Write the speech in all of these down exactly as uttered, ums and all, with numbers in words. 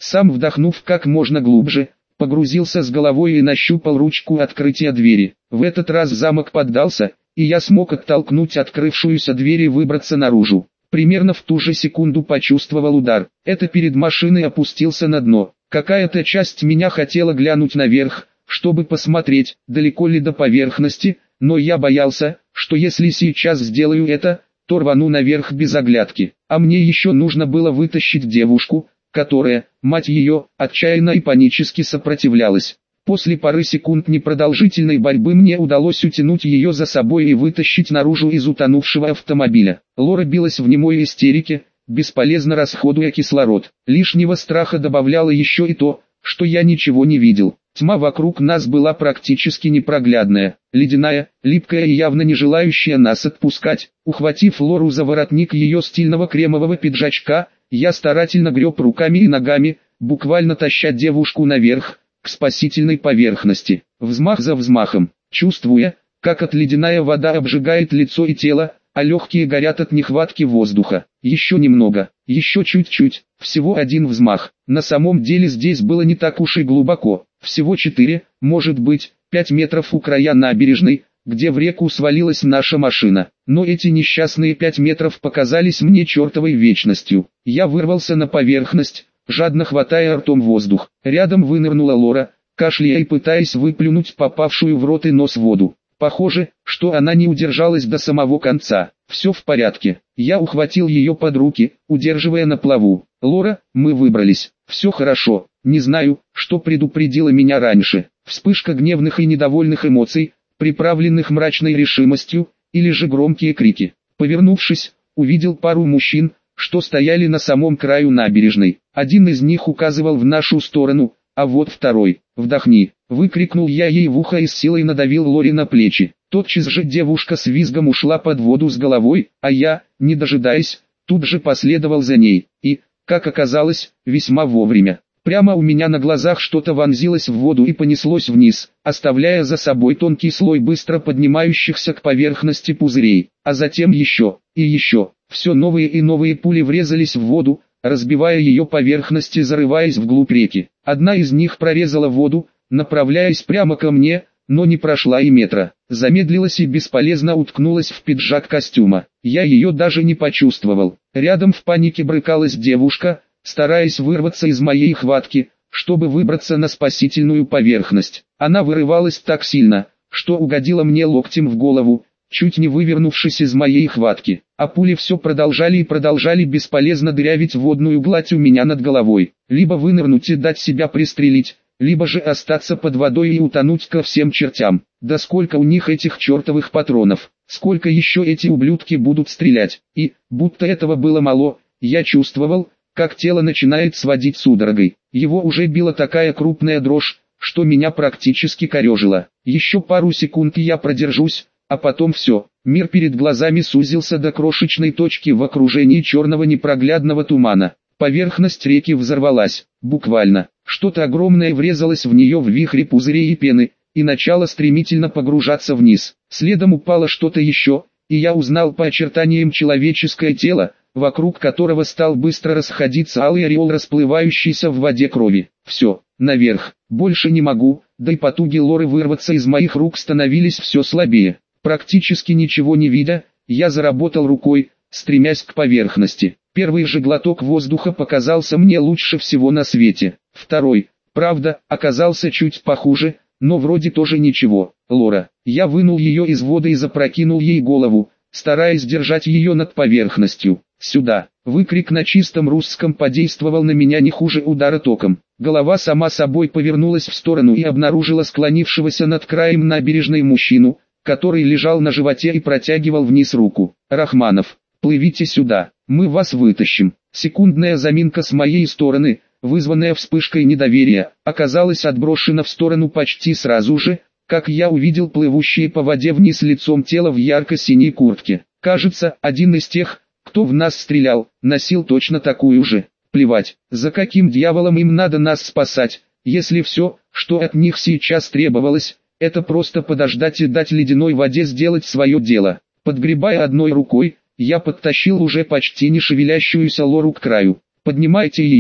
Сам вдохнув как можно глубже, погрузился с головой и нащупал ручку открытия двери. В этот раз замок поддался, и я смог оттолкнуть открывшуюся дверь и выбраться наружу. Примерно в ту же секунду почувствовал удар. Это перед машиной опустился на дно. Какая-то часть меня хотела глянуть наверх, чтобы посмотреть, далеко ли до поверхности, но я боялся, что если сейчас сделаю это, то рвану наверх без оглядки. А мне еще нужно было вытащить девушку, которая, мать ее, отчаянно и панически сопротивлялась. После пары секунд непродолжительной борьбы мне удалось утянуть ее за собой и вытащить наружу из утонувшего автомобиля. Лора билась в немой истерике, бесполезно расходуя кислород. Лишнего страха добавляло еще и то, что я ничего не видел. Тьма вокруг нас была практически непроглядная, ледяная, липкая и явно не желающая нас отпускать. Ухватив Лору за воротник ее стильного кремового пиджачка, я старательно греб руками и ногами, буквально таща девушку наверх, к спасительной поверхности. Взмах за взмахом, чувствуя, как от ледяная вода обжигает лицо и тело, а легкие горят от нехватки воздуха. Еще немного, еще чуть-чуть, всего один взмах. На самом деле здесь было не так уж и глубоко, всего четыре, может быть, пять метров у края набережной, где в реку свалилась наша машина. Но эти несчастные пять метров показались мне чертовой вечностью. Я вырвался на поверхность, жадно хватая ртом воздух. Рядом вынырнула Лора, кашляя и пытаясь выплюнуть попавшую в рот и нос воду. Похоже, что она не удержалась до самого конца. Все в порядке. Я ухватил ее под руки, удерживая на плаву. Лора, мы выбрались. Все хорошо. Не знаю, что предупредило меня раньше. Вспышка гневных и недовольных эмоций, приправленных мрачной решимостью, или же громкие крики. Повернувшись, увидел пару мужчин, что стояли на самом краю набережной. Один из них указывал в нашу сторону, а вот второй. «Вдохни!» — выкрикнул я ей в ухо и с силой надавил Лоре на плечи. Тотчас же девушка с визгом ушла под воду с головой, а я, не дожидаясь, тут же последовал за ней. И, как оказалось, весьма вовремя. Прямо у меня на глазах что-то вонзилось в воду и понеслось вниз, оставляя за собой тонкий слой быстро поднимающихся к поверхности пузырей. А затем еще, и еще. Все новые и новые пули врезались в воду, разбивая ее поверхность и зарываясь вглубь реки. Одна из них прорезала воду, направляясь прямо ко мне, но не прошла и метра. Замедлилась и бесполезно уткнулась в пиджак костюма. Я ее даже не почувствовал. Рядом в панике брыкалась девушка, стараясь вырваться из моей хватки, чтобы выбраться на спасительную поверхность. Она вырывалась так сильно, что угодила мне локтем в голову, чуть не вывернувшись из моей хватки. А пули все продолжали и продолжали бесполезно дырявить водную гладь у меня над головой. Либо вынырнуть и дать себя пристрелить, либо же остаться под водой и утонуть ко всем чертям. Да сколько у них этих чертовых патронов, сколько еще эти ублюдки будут стрелять. И, будто этого было мало, я чувствовал, как тело начинает сводить судорогой. Его уже била такая крупная дрожь, что меня практически корежило. Еще пару секунд и я продержусь, а потом все. Мир перед глазами сузился до крошечной точки в окружении черного непроглядного тумана. Поверхность реки взорвалась, буквально. Что-то огромное врезалось в нее в вихре пузырей и пены, и начало стремительно погружаться вниз. Следом упало что-то еще, и я узнал по очертаниям человеческое тело, вокруг которого стал быстро расходиться алый ореол расплывающийся в воде крови. Все, наверх, больше не могу, да и потуги Лоры вырваться из моих рук становились все слабее. Практически ничего не видя, я заработал рукой, стремясь к поверхности. Первый же глоток воздуха показался мне лучше всего на свете. Второй, правда, оказался чуть похуже, но вроде тоже ничего. Лора. Я вынул ее из воды и запрокинул ей голову, стараясь держать ее над поверхностью. «Сюда!» Выкрик на чистом русском подействовал на меня не хуже удара током. Голова сама собой повернулась в сторону и обнаружила склонившегося над краем набережной мужчину, который лежал на животе и протягивал вниз руку. «Рахманов, плывите сюда, мы вас вытащим». Секундная заминка с моей стороны, вызванная вспышкой недоверия, оказалась отброшена в сторону почти сразу же, как я увидел плывущее по воде вниз лицом тело в ярко-синей куртке. Кажется, один из тех, кто в нас стрелял, носил точно такую же. Плевать, за каким дьяволом им надо нас спасать, если все, что от них сейчас требовалось, это просто подождать и дать ледяной воде сделать свое дело. Подгребая одной рукой, я подтащил уже почти не шевелящуюся Лору к краю. «Поднимайте ее!»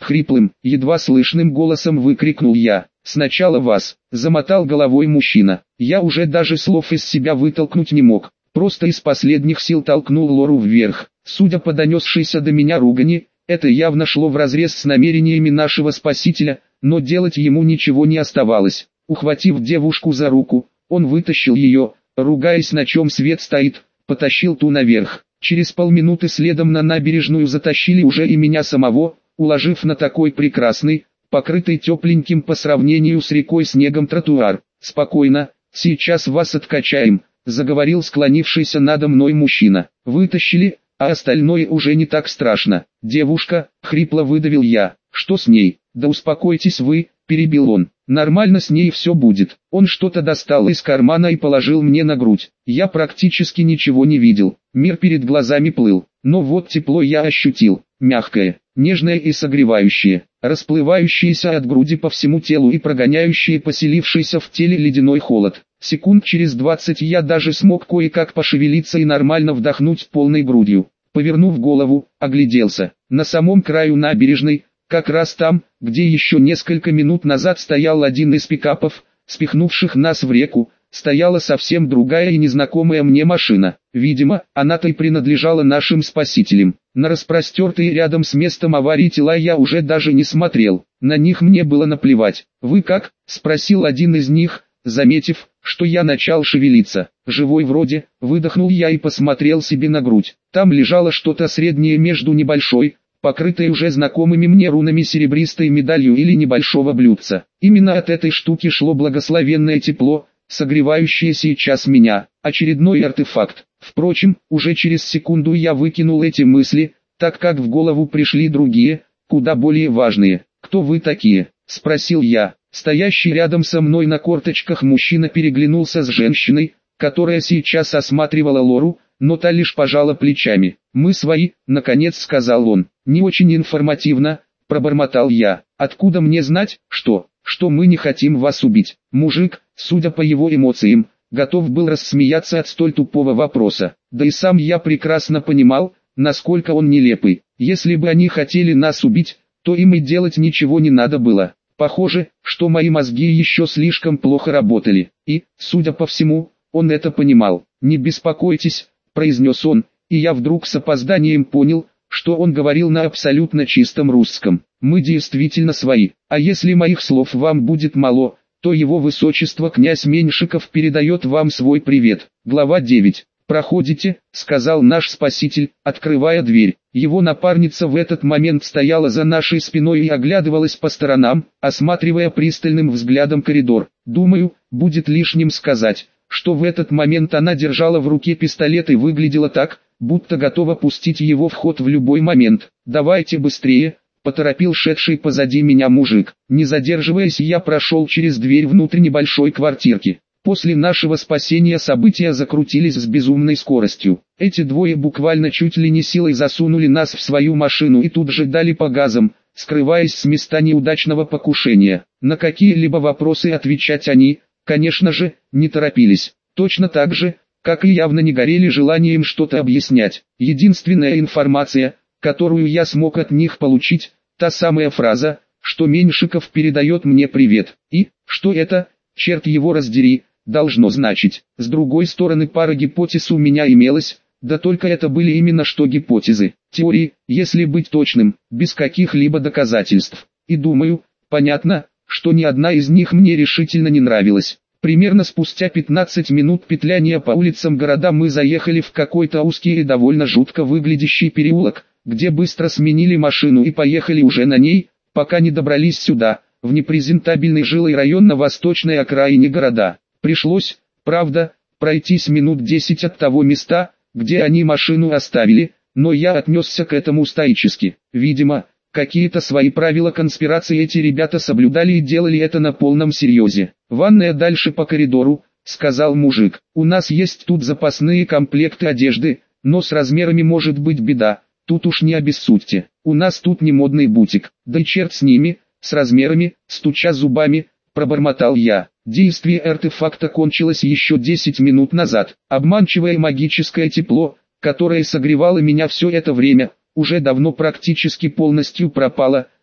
Хриплым, едва слышным голосом выкрикнул я. «Сначала вас», — замотал головой мужчина. Я уже даже слов из себя вытолкнуть не мог. Просто из последних сил толкнул Лору вверх. Судя по донесшейся до меня ругани, это явно шло вразрез с намерениями нашего спасителя, но делать ему ничего не оставалось. Ухватив девушку за руку, он вытащил ее, ругаясь, на чем свет стоит, потащил ту наверх. Через полминуты следом на набережную затащили уже и меня самого, уложив на такой прекрасный, покрытый тепленьким по сравнению с рекой снегом тротуар. «Спокойно, сейчас вас откачаем», — заговорил склонившийся надо мной мужчина. «Вытащили, а остальное уже не так страшно». «Девушка», — хрипло выдавил я. «Что с ней?» «Да успокойтесь вы», — перебил он. «Нормально с ней все будет». Он что-то достал из кармана и положил мне на грудь. Я практически ничего не видел. Мир перед глазами плыл. Но вот тепло я ощутил. Мягкое, нежное и согревающее, расплывающееся от груди по всему телу и прогоняющее поселившийся в теле ледяной холод. Секунд через двадцать я даже смог кое-как пошевелиться и нормально вдохнуть полной грудью. Повернув голову, огляделся. На самом краю набережной, как раз там, где еще несколько минут назад стоял один из пикапов, спихнувших нас в реку, стояла совсем другая и незнакомая мне машина. Видимо, она-то и принадлежала нашим спасителям. На распростертые рядом с местом аварии тела я уже даже не смотрел. На них мне было наплевать. «Вы как?» — спросил один из них, заметив, что я начал шевелиться. «Живой вроде», — выдохнул я и посмотрел себе на грудь. Там лежало что-то среднее между небольшой, покрытой уже знакомыми мне рунами серебристой медалью или небольшого блюдца. Именно от этой штуки шло благословенное тепло, согревающее сейчас меня. Очередной артефакт. Впрочем, уже через секунду я выкинул эти мысли, так как в голову пришли другие, куда более важные. «Кто вы такие?» — спросил я. Стоящий рядом со мной на корточках мужчина переглянулся с женщиной, которая сейчас осматривала Лору, но та лишь пожала плечами. «Мы свои», — наконец сказал он. «Не очень информативно», — пробормотал я. «Откуда мне знать, что, что мы не хотим вас убить?» Мужик, судя по его эмоциям, готов был рассмеяться от столь тупого вопроса. Да и сам я прекрасно понимал, насколько он нелепый. Если бы они хотели нас убить, то им и делать ничего не надо было. Похоже, что мои мозги еще слишком плохо работали. И, судя по всему, он это понимал. «Не беспокойтесь», — произнес он, и я вдруг с опозданием понял, что он говорил на абсолютно чистом русском. «Мы действительно свои, а если моих слов вам будет мало, то его высочество князь Меньшиков передает вам свой привет». Глава девять. «Проходите», — сказал наш спаситель, открывая дверь. Его напарница в этот момент стояла за нашей спиной и оглядывалась по сторонам, осматривая пристальным взглядом коридор. Думаю, будет лишним сказать, что в этот момент она держала в руке пистолет и выглядела так, будто готова пустить его в ход в любой момент. «Давайте быстрее», — поторопил шедший позади меня мужик. Не задерживаясь, я прошел через дверь внутрь небольшой квартирки. После нашего спасения события закрутились с безумной скоростью. Эти двое буквально чуть ли не силой засунули нас в свою машину и тут же дали по газам, скрываясь с места неудачного покушения. На какие-либо вопросы отвечать они, конечно же, не торопились. Точно так же, как и явно не горели желанием что-то объяснять. Единственная информация, которую я смог от них получить, та самая фраза, что Меньшиков передает мне привет. И, что это, черт его раздери, должно значить. С другой стороны, пара гипотез у меня имелась, да только это были именно что гипотезы. Теории, если быть точным, без каких-либо доказательств. И думаю, понятно, что ни одна из них мне решительно не нравилась. Примерно спустя пятнадцать минут петляния по улицам города мы заехали в какой-то узкий и довольно жутко выглядящий переулок, где быстро сменили машину и поехали уже на ней, пока не добрались сюда, в непрезентабельный жилой район на восточной окраине города. Пришлось, правда, пройтись минут десять от того места, где они машину оставили, но я отнесся к этому стоически. Видимо, какие-то свои правила конспирации эти ребята соблюдали и делали это на полном серьезе. «Ванная дальше по коридору», — сказал мужик. «У нас есть тут запасные комплекты одежды, но с размерами может быть беда, тут уж не обессудьте. У нас тут не модный бутик, да и черт с ними, с размерами», — стуча зубами, пробормотал я. Действие артефакта кончилось еще десять минут назад. Обманчивое магическое тепло, которое согревало меня все это время, уже давно практически полностью пропало,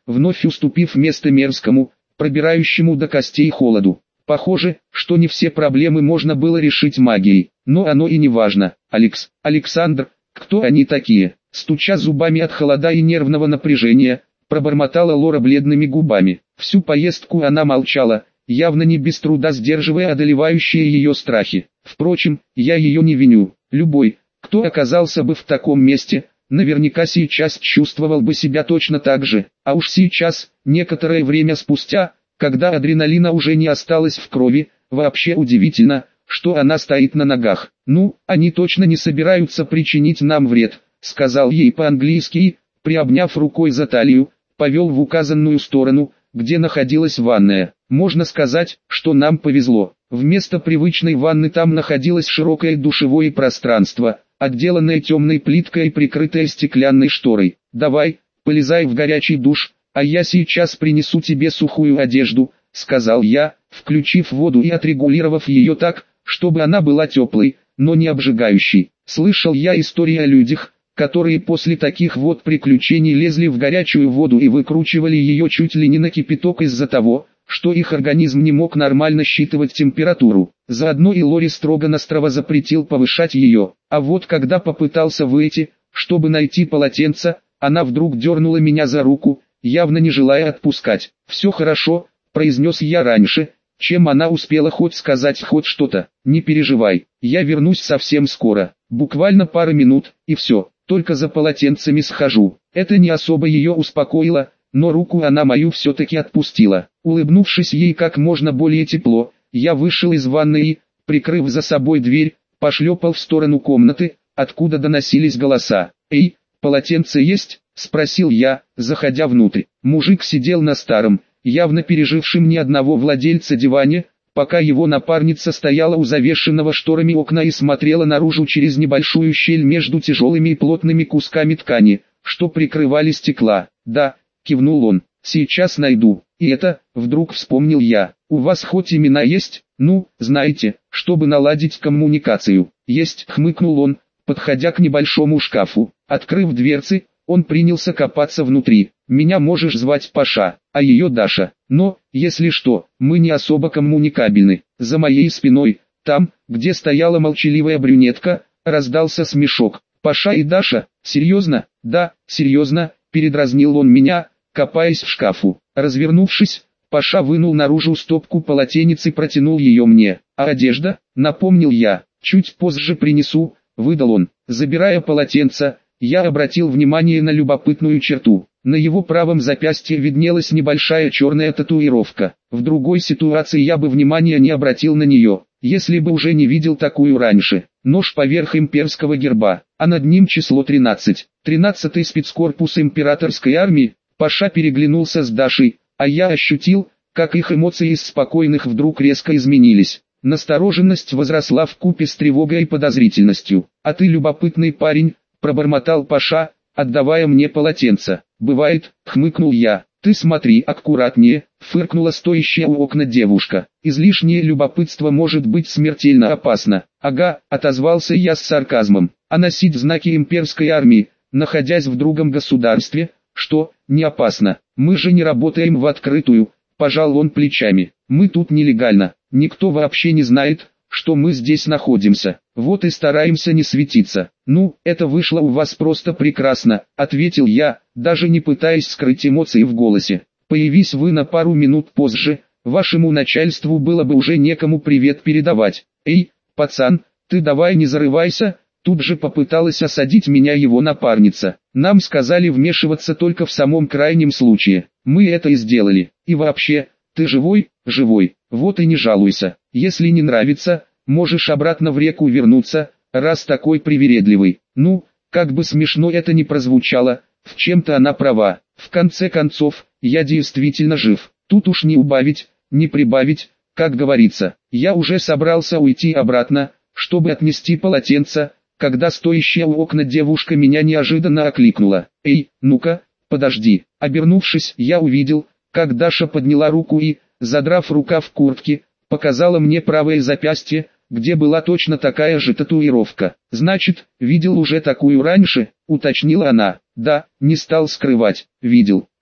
вновь уступив место мерзкому, пробирающему до костей холоду. Похоже, что не все проблемы можно было решить магией, но оно и не важно. Алекс, Александр, кто они такие? Стуча зубами от холода и нервного напряжения, пробормотала Лора бледными губами. Всю поездку она молчала, явно не без труда сдерживая одолевающие ее страхи. Впрочем, я ее не виню. Любой, кто оказался бы в таком месте, наверняка сейчас чувствовал бы себя точно так же. А уж сейчас, некоторое время спустя, когда адреналина уже не осталось в крови, вообще удивительно, что она стоит на ногах. «Ну, они точно не собираются причинить нам вред», — сказал ей по-английски и, приобняв рукой за талию, повел в указанную сторону, где находилась ванная. Можно сказать, что нам повезло. Вместо привычной ванны там находилось широкое душевое пространство, отделанное темной плиткой и прикрытое стеклянной шторой. «Давай, полезай в горячий душ, а я сейчас принесу тебе сухую одежду», — сказал я, включив воду и отрегулировав ее так, чтобы она была теплой, но не обжигающей. Слышал я истории о людях, которые после таких вот приключений лезли в горячую воду и выкручивали ее чуть ли не на кипяток из-за того, что их организм не мог нормально считывать температуру. Заодно и Лоре строго-настрого запретил повышать ее. А вот когда попытался выйти, чтобы найти полотенце, она вдруг дернула меня за руку, явно не желая отпускать. «Все хорошо», — произнес я раньше, чем она успела хоть сказать хоть что-то. «Не переживай, я вернусь совсем скоро, буквально пара минут, и все, только за полотенцами схожу». Это не особо ее успокоило, но руку она мою все-таки отпустила. Улыбнувшись ей как можно более тепло, я вышел из ванной и, прикрыв за собой дверь, пошлепал в сторону комнаты, откуда доносились голоса. «Эй, полотенце есть?» — спросил я, заходя внутрь. Мужик сидел на старом, явно пережившем ни одного владельца диване, пока его напарница стояла у завешенного шторами окна и смотрела наружу через небольшую щель между тяжелыми и плотными кусками ткани, что прикрывали стекла. «Да», — кивнул он, — «сейчас найду». «И это», — вдруг вспомнил я, — «у вас хоть имена есть? Ну, знаете, чтобы наладить коммуникацию». «Есть», — хмыкнул он, подходя к небольшому шкафу. Открыв дверцы, он принялся копаться внутри. «Меня можешь звать Паша, а ее Даша. Но, если что, мы не особо коммуникабельны». За моей спиной, там, где стояла молчаливая брюнетка, раздался смешок. «Паша и Даша? Серьезно?» «Да, серьезно», — передразнил он меня, копаясь в шкафу. Развернувшись, Паша вынул наружу стопку полотенец и протянул ее мне. «А одежда?» — напомнил я. «Чуть позже принесу», — выдал он. Забирая полотенце, я обратил внимание на любопытную черту. На его правом запястье виднелась небольшая черная татуировка. В другой ситуации я бы внимания не обратил на нее, если бы уже не видел такую раньше. Нож поверх имперского герба, а над ним число тринадцать. тринадцатый спецкорпус императорской армии. Паша переглянулся с Дашей, а я ощутил, как их эмоции из спокойных вдруг резко изменились. Настороженность возросла вкупе с тревогой и подозрительностью. «А ты любопытный парень», — пробормотал Паша, отдавая мне полотенце. «Бывает», — хмыкнул я. «Ты смотри аккуратнее», — фыркнула стоящая у окна девушка. «Излишнее любопытство может быть смертельно опасно». «Ага», — отозвался я с сарказмом. «А носить знаки имперской армии, находясь в другом государстве, что, не опасно? Мы же не работаем в открытую», — пожал он плечами. «Мы тут нелегально, никто вообще не знает, что мы здесь находимся. Вот и стараемся не светиться». «Ну, это вышло у вас просто прекрасно», — ответил я, даже не пытаясь скрыть эмоции в голосе. «Появись вы на пару минут позже, вашему начальству было бы уже некому привет передавать». «Эй, пацан, ты давай не зарывайся», — тут же попыталась осадить меня его напарница. «Нам сказали вмешиваться только в самом крайнем случае. Мы это и сделали. И вообще, ты живой?» «Живой. Вот и не жалуйся. Если не нравится, можешь обратно в реку вернуться, раз такой привередливый». Ну, как бы смешно это ни прозвучало, в чем-то она права. В конце концов, я действительно жив. Тут уж не убавить, не прибавить, как говорится. Я уже собрался уйти обратно, чтобы отнести полотенце, когда стоящая у окна девушка меня неожиданно окликнула. «Эй, ну-ка, подожди». Обернувшись, я увидел, как Даша подняла руку и, задрав рукав куртки, показала мне правое запястье, где была точно такая же татуировка. «Значит, видел уже такую раньше?» — уточнила она. «Да», — не стал скрывать, «видел».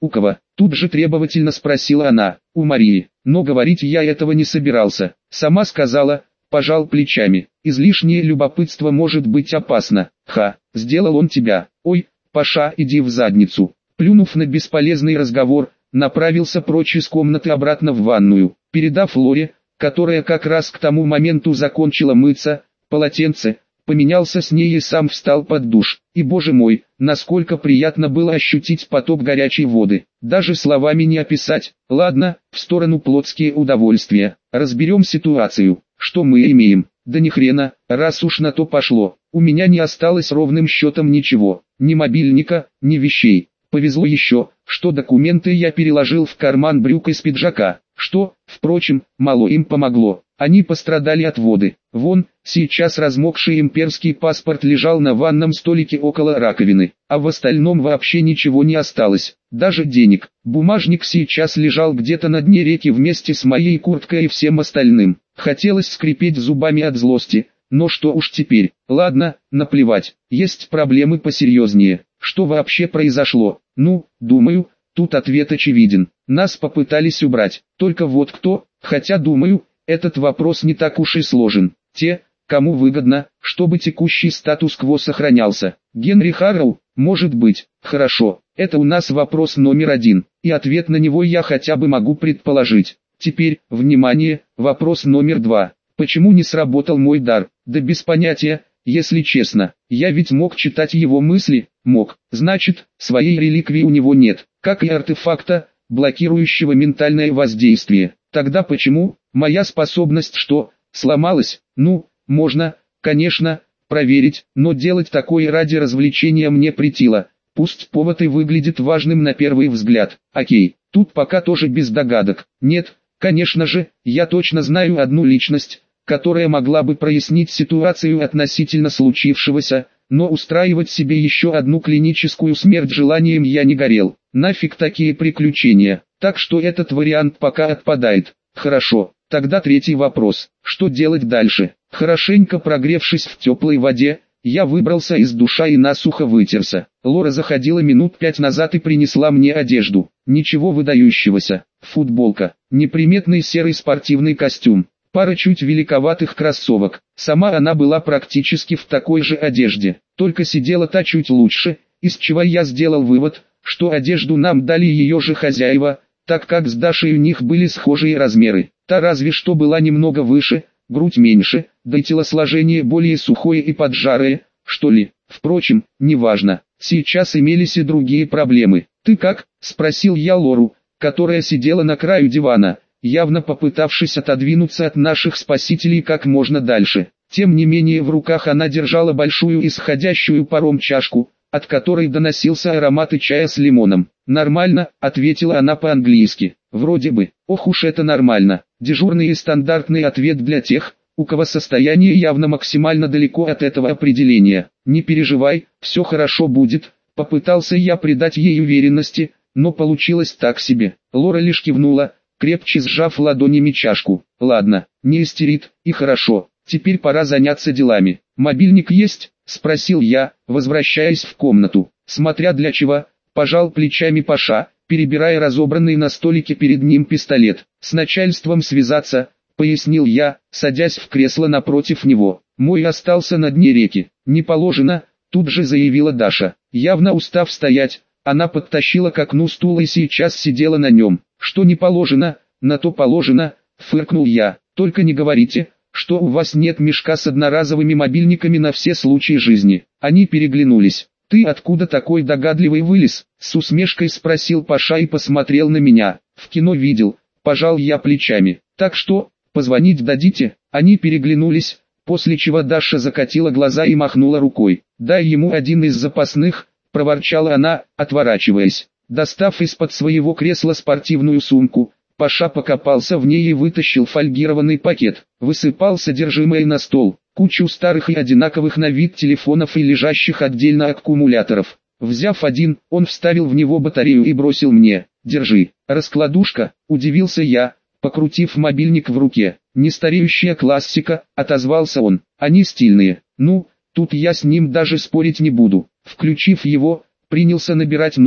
«У кого?» — тут же требовательно спросила она. «У Марии». Но говорить я этого не собирался. Сама сказала, пожал плечами. Излишнее любопытство может быть опасно. Ха, сделал он тебя. Ой, Паша, иди в задницу. Плюнув на бесполезный разговор, направился прочь из комнаты обратно в ванную, передав Лоре, которая как раз к тому моменту закончила мыться, полотенце, поменялся с ней и сам встал под душ. И боже мой, насколько приятно было ощутить поток горячей воды. Даже словами не описать. Ладно, в сторону плотские удовольствия. Разберем ситуацию. Что мы имеем? Да ни хрена, раз уж на то пошло. У меня не осталось ровным счетом ничего. Ни мобильника, ни вещей. Повезло еще, что документы я переложил в карман брюк из пиджака. Что, впрочем, мало им помогло. Они пострадали от воды. Вон, сейчас размокший имперский паспорт лежал на ванном столике около раковины, а в остальном вообще ничего не осталось, даже денег. Бумажник сейчас лежал где-то на дне реки вместе с моей курткой и всем остальным. Хотелось скрипеть зубами от злости, но что уж теперь. Ладно, наплевать, есть проблемы посерьезнее. Что вообще произошло? Ну, думаю, тут ответ очевиден. Нас попытались убрать, только вот кто, хотя думаю, этот вопрос не так уж и сложен. Те, кому выгодно, чтобы текущий статус-кво сохранялся. Генри Харроу, может быть, хорошо, это у нас вопрос номер один, и ответ на него я хотя бы могу предположить. Теперь, внимание, вопрос номер два. Почему не сработал мой дар? Да без понятия, если честно. Я ведь мог читать его мысли, мог, значит, своей реликвии у него нет, как и артефакта, блокирующего ментальное воздействие. Тогда почему моя способность что, сломалась? Ну, можно, конечно, проверить, но делать такое ради развлечения мне претило. Пусть повод и выглядит важным на первый взгляд. Окей, тут пока тоже без догадок. Нет, конечно же, я точно знаю одну личность, которая могла бы прояснить ситуацию относительно случившегося, но устраивать себе еще одну клиническую смерть желанием я не горел. Нафиг такие приключения. Так что этот вариант пока отпадает. Хорошо, тогда третий вопрос. Что делать дальше? Хорошенько прогревшись в теплой воде, я выбрался из душа и насухо вытерся. Лора заходила минут пять назад и принесла мне одежду. Ничего выдающегося. Футболка, неприметный серый спортивный костюм, пара чуть великоватых кроссовок. Сама она была практически в такой же одежде, только сидела та чуть лучше, из чего я сделал вывод, что одежду нам дали ее же хозяева, так как с Дашей у них были схожие размеры. Та разве что была немного выше, грудь меньше, да и телосложение более сухое и поджарое, что ли. Впрочем, неважно, сейчас имелись и другие проблемы. «Ты как?» – спросил я Лору, которая сидела на краю дивана, явно попытавшись отодвинуться от наших спасителей как можно дальше. Тем не менее в руках она держала большую исходящую паром чашку, от которой доносился аромат и чая с лимоном. «Нормально», — ответила она по-английски. «Вроде бы». «Ох уж это нормально». Дежурный и стандартный ответ для тех, у кого состояние явно максимально далеко от этого определения. «Не переживай, все хорошо будет», — попытался я придать ей уверенности, но получилось так себе. Лора лишь кивнула, крепче сжав ладонями чашку. «Ладно, не истерит, и хорошо. Теперь пора заняться делами. Мобильник есть?» — спросил я, возвращаясь в комнату. «Смотря для чего», — пожал плечами Паша, перебирая разобранный на столике перед ним пистолет. «С начальством связаться», — пояснил я, садясь в кресло напротив него. «Мой остался на дне реки». «Не положено», — тут же заявила Даша. Явно устав стоять, она подтащила к окну стул и сейчас сидела на нем. «Что не положено, на то положено», — фыркнул я. «Только не говорите, что у вас нет мешка с одноразовыми мобильниками на все случаи жизни». Они переглянулись. «Ты откуда такой догадливый вылез?» — с усмешкой спросил Паша и посмотрел на меня. «В кино видел», — пожал я плечами. «Так что, позвонить дадите?» Они переглянулись, после чего Даша закатила глаза и махнула рукой. «Дай ему один из запасных», — проворчала она, отворачиваясь. Достав из-под своего кресла спортивную сумку, Паша покопался в ней и вытащил фольгированный пакет. Высыпал содержимое на стол, кучу старых и одинаковых на вид телефонов и лежащих отдельно аккумуляторов. Взяв один, он вставил в него батарею и бросил мне. «Держи». «Раскладушка», — удивился я, покрутив мобильник в руке. «Не стареющая классика», — отозвался он. «Они стильные». «Ну, тут я с ним даже спорить не буду». Включив его, принялся набирать номер,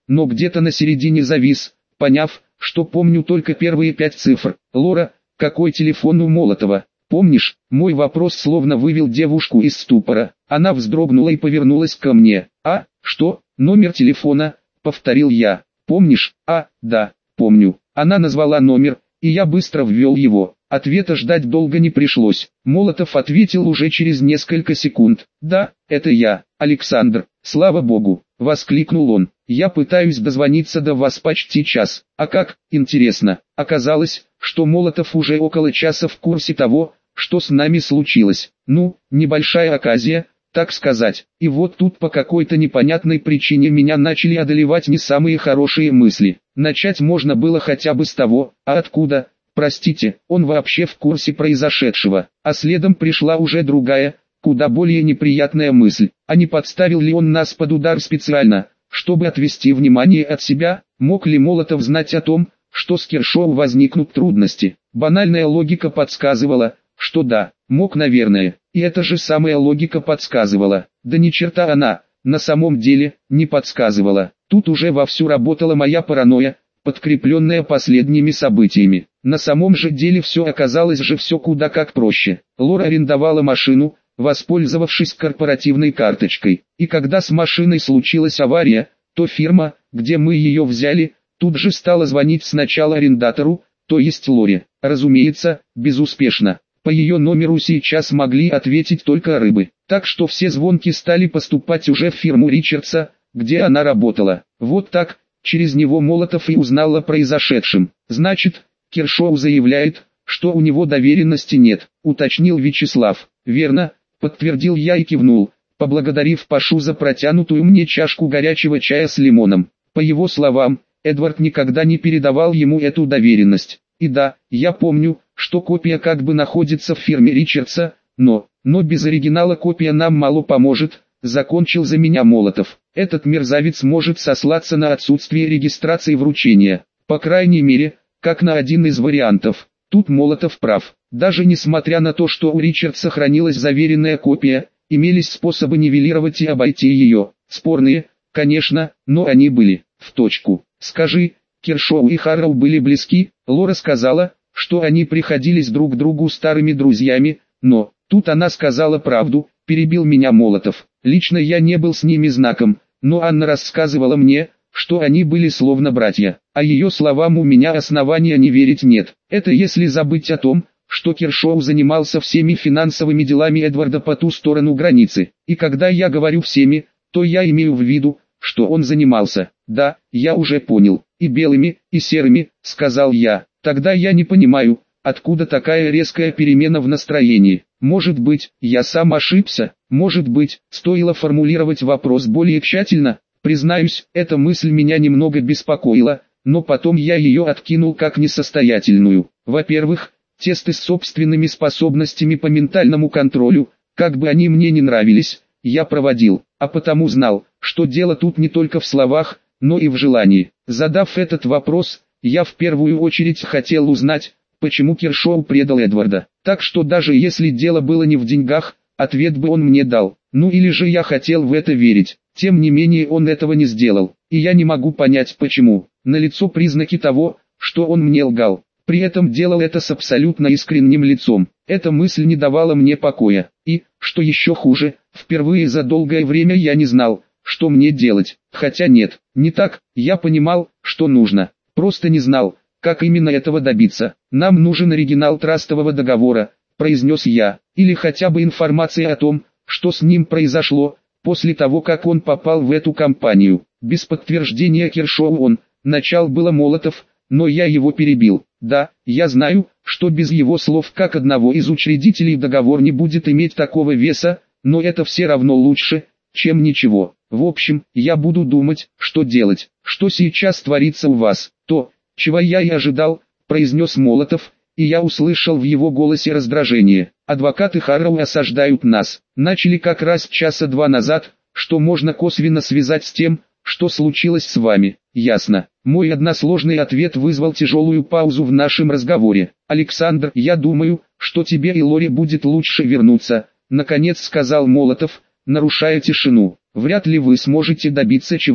но где-то на середине завис, поняв, что помню только первые пять цифр. «Лора, какой телефон у Молотова? Помнишь?» Мой вопрос словно вывел девушку из ступора. Она вздрогнула и повернулась ко мне. «А, что? Номер телефона?» — повторил я. «Помнишь?» «А, да, помню». Она назвала номер, и я быстро ввел его. Ответа ждать долго не пришлось. Молотов ответил уже через несколько секунд. «Да, это я, Александр, слава богу!» — воскликнул он. «Я пытаюсь дозвониться до вас почти час. А как, интересно?» Оказалось, что Молотов уже около часа в курсе того, что с нами случилось. Ну, небольшая оказия, так сказать. И вот тут по какой-то непонятной причине меня начали одолевать не самые хорошие мысли. Начать можно было хотя бы с того, а откуда, простите, он вообще в курсе произошедшего. А следом пришла уже другая, куда более неприятная мысль. А не подставил ли он нас под удар специально, чтобы отвести внимание от себя? Мог ли Молотов знать о том, что с Киршоу возникнут трудности? Банальная логика подсказывала, что да, мог, наверное. И эта же самая логика подсказывала. Да ни черта она, на самом деле, не подсказывала. Тут уже вовсю работала моя паранойя, подкрепленная последними событиями. На самом же деле все оказалось же все куда как проще. Лора арендовала машину, воспользовавшись корпоративной карточкой. И когда с машиной случилась авария, то фирма, где мы ее взяли, тут же стала звонить сначала арендатору, то есть Лоре. Разумеется, безуспешно. По ее номеру сейчас могли ответить только рыбы. Так что все звонки стали поступать уже в фирму Ричардса, где она работала. Вот так, через него Молотов и узнал о произошедшем. Значит, Киршоу заявляет, что у него доверенности нет, уточнил Вячеслав. Верно, подтвердил я и кивнул, поблагодарив Пашу за протянутую мне чашку горячего чая с лимоном. По его словам, Эдвард никогда не передавал ему эту доверенность. И да, я помню, что копия как бы находится в фирме Ричардса, но, но без оригинала копия нам мало поможет, закончил за меня Молотов. Этот мерзавец может сослаться на отсутствие регистрации вручения, по крайней мере, как на один из вариантов. Тут Молотов прав. Даже несмотря на то, что у Ричардса хранилась заверенная копия, имелись способы нивелировать и обойти ее. Спорные, конечно, но они были. В точку. Скажи, Киршоу и Харроу были близки? Лора сказала, что они приходились друг к другу старыми друзьями, но, тут она сказала правду, перебил меня Молотов. Лично я не был с ними знаком, но Анна рассказывала мне, что они были словно братья, а ее словам у меня основания не верить нет. Это если забыть о том, что Киршоу занимался всеми финансовыми делами Эдварда по ту сторону границы. И когда я говорю всеми, то я имею в виду, что он занимался. Да, я уже понял, и белыми, и серыми, сказал я. Тогда я не понимаю, откуда такая резкая перемена в настроении. Может быть, я сам ошибся, может быть, стоило формулировать вопрос более тщательно. Признаюсь, эта мысль меня немного беспокоила, но потом я ее откинул как несостоятельную. Во-первых, тесты с собственными способностями по ментальному контролю, как бы они мне не нравились, я проводил, а потому знал, что дело тут не только в словах, но и в желании. Задав этот вопрос, я в первую очередь хотел узнать, почему Киршоу предал Эдварда. Так что даже если дело было не в деньгах, ответ бы он мне дал. Ну или же я хотел в это верить. Тем не менее он этого не сделал, и я не могу понять почему. Налицо признаки того, что он мне лгал. При этом делал это с абсолютно искренним лицом. Эта мысль не давала мне покоя. И, что еще хуже, впервые за долгое время я не знал, что мне делать. Хотя нет, не так, я понимал, что нужно. Просто не знал, как именно этого добиться. Нам нужен оригинал трастового договора, произнес я, или хотя бы информация о том, что с ним произошло, после того как он попал в эту компанию. Без подтверждения Киршоу он, начал было Молотов, но я его перебил. Да, я знаю, что без его слов как одного из учредителей договор не будет иметь такого веса, но это все равно лучше, чем ничего. В общем, я буду думать, что делать. Что сейчас творится у вас? То, чего я и ожидал, произнес Молотов, и я услышал в его голосе раздражение. Адвокаты Харроу осаждают нас. Начали как раз часа два назад, что можно косвенно связать с тем, что случилось с вами. Ясно. Мой односложный ответ вызвал тяжелую паузу в нашем разговоре. Александр, я думаю, что тебе и Лоре будет лучше вернуться, наконец сказал Молотов, нарушая тишину. Вряд ли вы сможете добиться чего-то.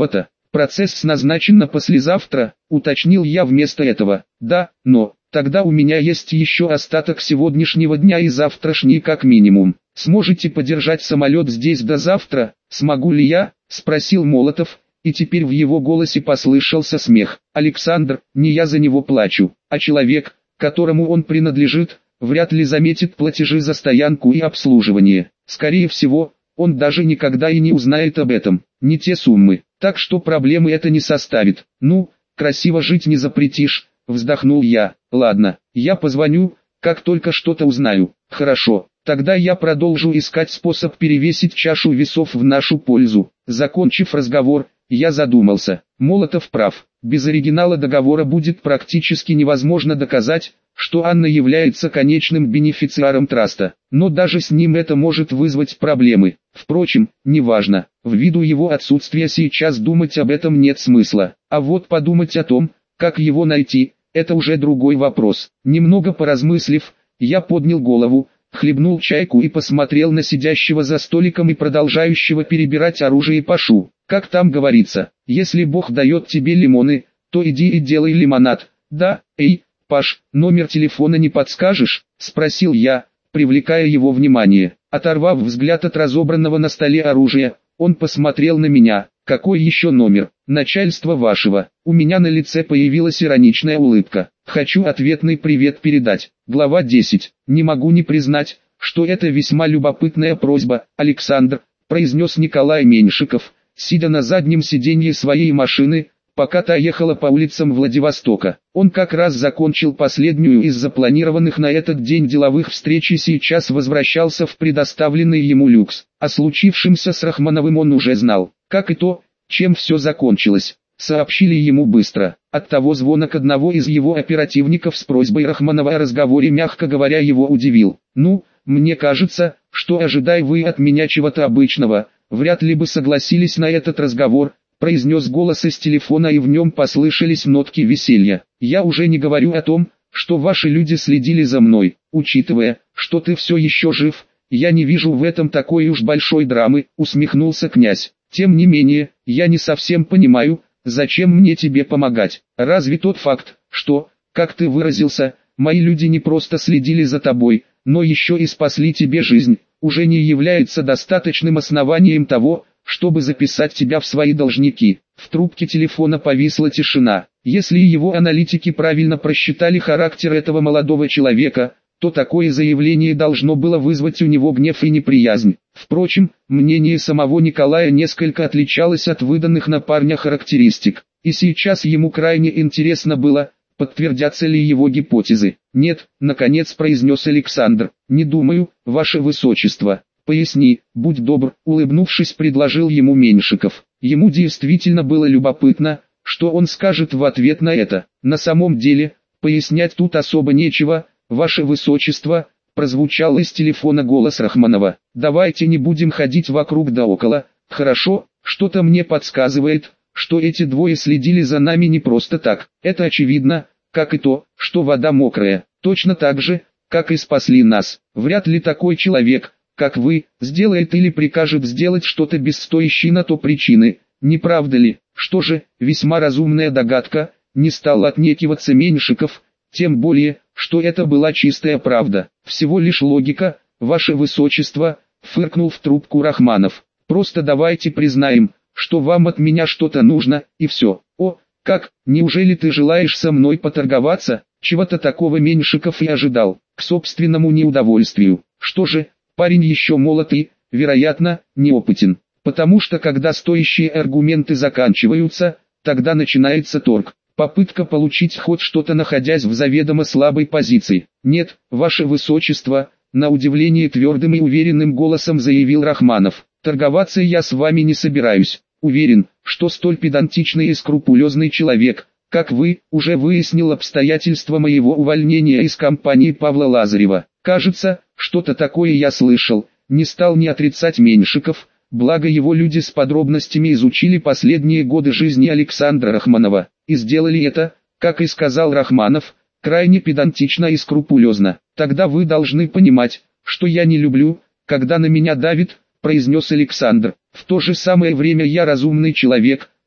Процесс назначен на послезавтра, уточнил я вместо этого. Да, но, тогда у меня есть еще остаток сегодняшнего дня и завтрашний как минимум. Сможете подержать самолет здесь до завтра? Смогу ли я? Спросил Молотов, и теперь в его голосе послышался смех. Александр, не я за него плачу, а человек, которому он принадлежит, вряд ли заметит платежи за стоянку и обслуживание. Скорее всего, он даже никогда и не узнает об этом. Не те суммы. Так что проблемы это не составит. Ну, красиво жить не запретишь, вздохнул я. Ладно, я позвоню, как только что-то узнаю. Хорошо, тогда я продолжу искать способ перевесить чашу весов в нашу пользу. Закончив разговор, я задумался. Молотов прав. Без оригинала договора будет практически невозможно доказать, что Анна является конечным бенефициаром траста. Но даже с ним это может вызвать проблемы. Впрочем, неважно. Ввиду его отсутствия сейчас думать об этом нет смысла. А вот подумать о том, как его найти, это уже другой вопрос. Немного поразмыслив, я поднял голову, хлебнул чайку и посмотрел на сидящего за столиком и продолжающего перебирать оружие Пашу. Как там говорится, если Бог дает тебе лимоны, то иди и делай лимонад. Да, эй, Паш, номер телефона не подскажешь? Спросил я, привлекая его внимание. Оторвав взгляд от разобранного на столе оружия, он посмотрел на меня. Какой еще номер? Начальство вашего. У меня на лице появилась ироничная улыбка. Хочу ответный привет передать. Глава десять. Не могу не признать, что это весьма любопытная просьба, Александр, произнес Николай Меньшиков, сидя на заднем сиденье своей машины, пока та ехала по улицам Владивостока. Он как раз закончил последнюю из запланированных на этот день деловых встреч и сейчас возвращался в предоставленный ему люкс. О случившемся с Рахмановым он уже знал, как и то, чем все закончилось. Сообщили ему быстро. Оттого звонок одного из его оперативников с просьбой Рахманова о разговоре, мягко говоря, его удивил. «Ну, мне кажется, что ожидай вы от меня чего-то обычного, вряд ли бы согласились на этот разговор», произнес голос из телефона, и в нем послышались нотки веселья. «Я уже не говорю о том, что ваши люди следили за мной. Учитывая, что ты все еще жив, я не вижу в этом такой уж большой драмы», усмехнулся князь. «Тем не менее, я не совсем понимаю, зачем мне тебе помогать. Разве тот факт, что, как ты выразился, мои люди не просто следили за тобой, но еще и спасли тебе жизнь, уже не является достаточным основанием того, чтобы записать тебя в свои должники?» В трубке телефона повисла тишина. Если его аналитики правильно просчитали характер этого молодого человека, то такое заявление должно было вызвать у него гнев и неприязнь. Впрочем, мнение самого Николая несколько отличалось от выданных на парня характеристик, и сейчас ему крайне интересно было, подтвердятся ли его гипотезы. «Нет», — наконец произнес Александр, — «не думаю, ваше высочество». «Поясни, будь добр», — улыбнувшись, предложил ему Меньшиков. Ему действительно было любопытно, что он скажет в ответ на это. «На самом деле, пояснять тут особо нечего, ваше высочество», — прозвучал из телефона голос Рахманова. «Давайте не будем ходить вокруг да около, хорошо? Что-то мне подсказывает, что эти двое следили за нами не просто так. Это очевидно, как и то, что вода мокрая, точно так же, как и спасли нас. Вряд ли такой человек, как вы, сделает или прикажет сделать что-то без стоящей на то причины, не правда ли?» «Что же, весьма разумная догадка», — не стал отнекиваться Меньшиков, тем более, что это была чистая правда. «Всего лишь логика, ваше высочество», — фыркнул в трубку Рахманов. «Просто давайте признаем, что вам от меня что-то нужно, и все». «О, как, неужели ты желаешь со мной поторговаться?» Чего-то такого Меньшиков и ожидал, к собственному неудовольствию. Что же, парень еще молод и, вероятно, неопытен. Потому что когда стоящие аргументы заканчиваются, тогда начинается торг. Попытка получить хоть что-то, находясь в заведомо слабой позиции. «Нет, ваше высочество», — на удивление твердым и уверенным голосом заявил Рахманов. «Торговаться я с вами не собираюсь. Уверен, что столь педантичный и скрупулезный человек, как вы, уже выяснил обстоятельства моего увольнения из компании Павла Лазарева. Кажется, что-то такое я слышал», — не стал ни отрицать Меньшиков. Благо его люди с подробностями изучили последние годы жизни Александра Рахманова, и сделали это, как и сказал Рахманов, крайне педантично и скрупулезно. «Тогда вы должны понимать, что я не люблю, когда на меня давит», — произнес Александр. «В то же самое время я разумный человек,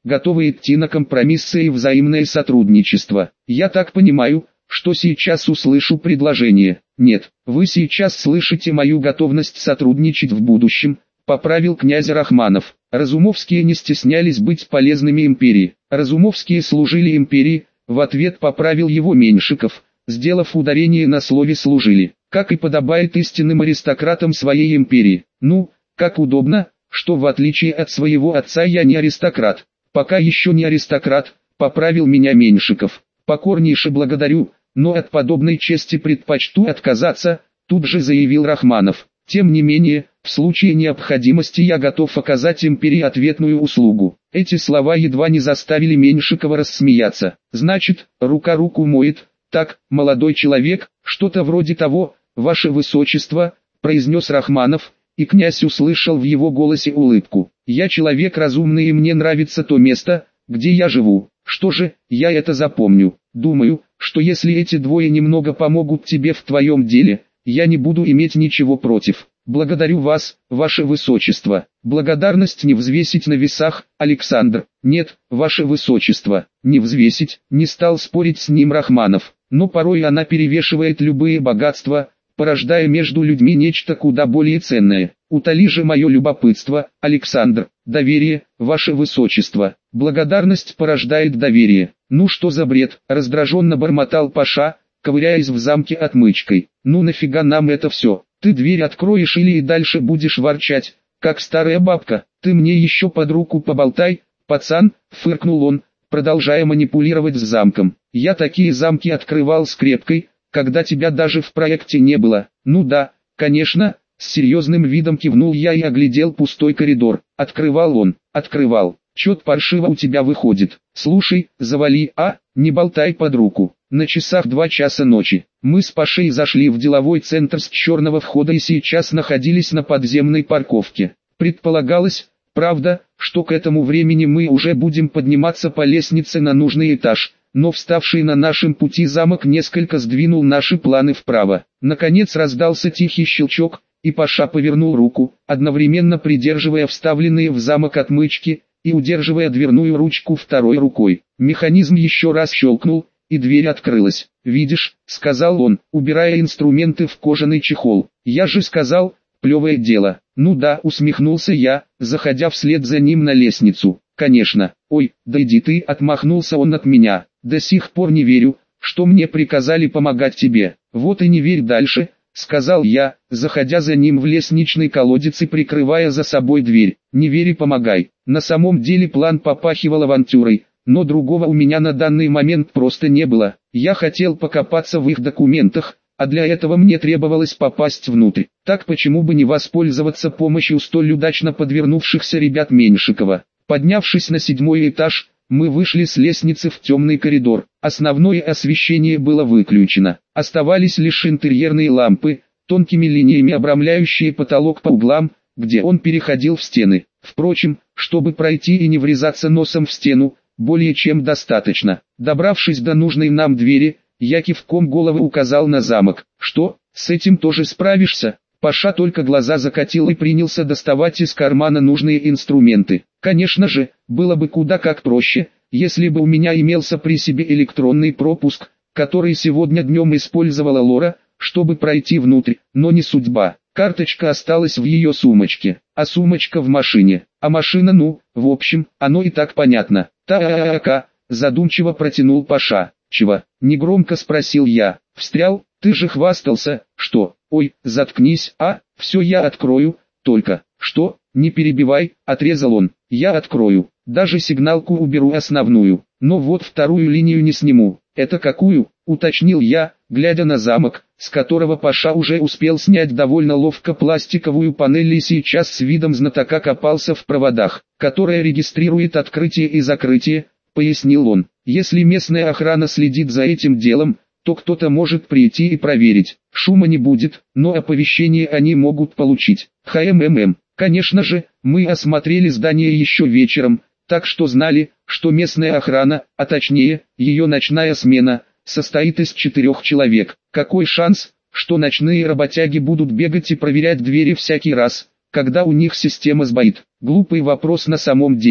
готовы идти на компромиссы и взаимное сотрудничество. Я так понимаю, что сейчас услышу предложение. Нет, вы сейчас слышите мою готовность сотрудничать в будущем, поправил князь Рахманов. Разумовские не стеснялись быть полезными империи. Разумовские служили империи, в ответ поправил его Меньшиков, сделав ударение на слове «служили», как и подобает истинным аристократам своей империи. Ну, как удобно, что в отличие от своего отца я не аристократ. Пока еще не аристократ, поправил меня Меньшиков. Покорнейше благодарю, но от подобной чести предпочту отказаться, тут же заявил Рахманов. Тем не менее, в случае необходимости я готов оказать империи ответную услугу. Эти слова едва не заставили Меньшикова рассмеяться. Значит, рука руку моет. Так, молодой человек, что-то вроде того, ваше высочество, произнес Рахманов, и князь услышал в его голосе улыбку. Я человек разумный и мне нравится то место, где я живу. Что же, я это запомню. Думаю, что если эти двое немного помогут тебе в твоем деле, я не буду иметь ничего против. Благодарю вас, ваше высочество. Благодарность не взвесить на весах, Александр. Нет, ваше высочество, не взвесить, не стал спорить с ним Рахманов. Но порой она перевешивает любые богатства, порождая между людьми нечто куда более ценное. Утоли же мое любопытство, Александр. Доверие, ваше высочество. Благодарность порождает доверие. Ну что за бред, раздраженно бормотал Паша, ковыряясь в замке отмычкой. Ну нафига нам это все? Ты дверь откроешь или и дальше будешь ворчать, как старая бабка? Ты мне еще под руку поболтай, пацан, фыркнул он, продолжая манипулировать с замком. Я такие замки открывал скрепкой, когда тебя даже в проекте не было. Ну да, конечно, с серьезным видом кивнул я и оглядел пустой коридор. Открывал он, открывал. Чет паршиво у тебя выходит. Слушай, завали, а, не болтай под руку. На часах два часа ночи. Мы с Пашей зашли в деловой центр с черного входа и сейчас находились на подземной парковке. Предполагалось, правда, что к этому времени мы уже будем подниматься по лестнице на нужный этаж, но вставший на нашем пути замок несколько сдвинул наши планы вправо. Наконец раздался тихий щелчок, и Паша повернул руку, одновременно придерживая вставленные в замок отмычки и удерживая дверную ручку второй рукой. Механизм еще раз щелкнул, и дверь открылась. «Видишь», — сказал он, убирая инструменты в кожаный чехол. «Я же сказал, плевое дело». «Ну да», — усмехнулся я, заходя вслед за ним на лестницу. «Конечно». «Ой, да иди ты», — отмахнулся он от меня. «До сих пор не верю, что мне приказали помогать тебе». «Вот и не верь дальше», — сказал я, заходя за ним в лестничный колодец и прикрывая за собой дверь. «Не верь и помогай». На самом деле план попахивал авантюрой, но другого у меня на данный момент просто не было. Я хотел покопаться в их документах, а для этого мне требовалось попасть внутрь. Так почему бы не воспользоваться помощью столь удачно подвернувшихся ребят Меньшикова. Поднявшись на седьмой этаж, мы вышли с лестницы в темный коридор. Основное освещение было выключено. Оставались лишь интерьерные лампы, тонкими линиями обрамляющие потолок по углам, где он переходил в стены. Впрочем, чтобы пройти и не врезаться носом в стену, более чем достаточно. Добравшись до нужной нам двери, я кивком головы указал на замок. «Что, с этим тоже справишься?» Паша только глаза закатил и принялся доставать из кармана нужные инструменты. Конечно же, было бы куда как проще, если бы у меня имелся при себе электронный пропуск, который сегодня днем использовала Лора, чтобы пройти внутрь, но не судьба. Карточка осталась в ее сумочке, а сумочка в машине, а машина, ну, в общем, оно и так понятно. «Та-а-а-ка», задумчиво протянул Паша. «Чего?» — негромко спросил я. «Встрял? Ты же хвастался, что...» «Ой, заткнись, а, все я открою, только...» «Что? Не перебивай», — отрезал он. «Я открою, даже сигналку уберу основную, но вот вторую линию не сниму». «Это какую?» — уточнил я, глядя на замок, с которого Паша уже успел снять довольно ловко пластиковую панель и сейчас с видом знатока копался в проводах, которая регистрирует открытие и закрытие, пояснил он. «Если местная охрана следит за этим делом, то кто-то может прийти и проверить. Шума не будет, но оповещение они могут получить. ХММ. Конечно же, мы осмотрели здание еще вечером, так что знали, что местная охрана, а точнее, ее ночная смена, состоит из четырех человек. Какой шанс, что ночные работяги будут бегать и проверять двери всякий раз, когда у них система сбоит? Глупый вопрос на самом деле.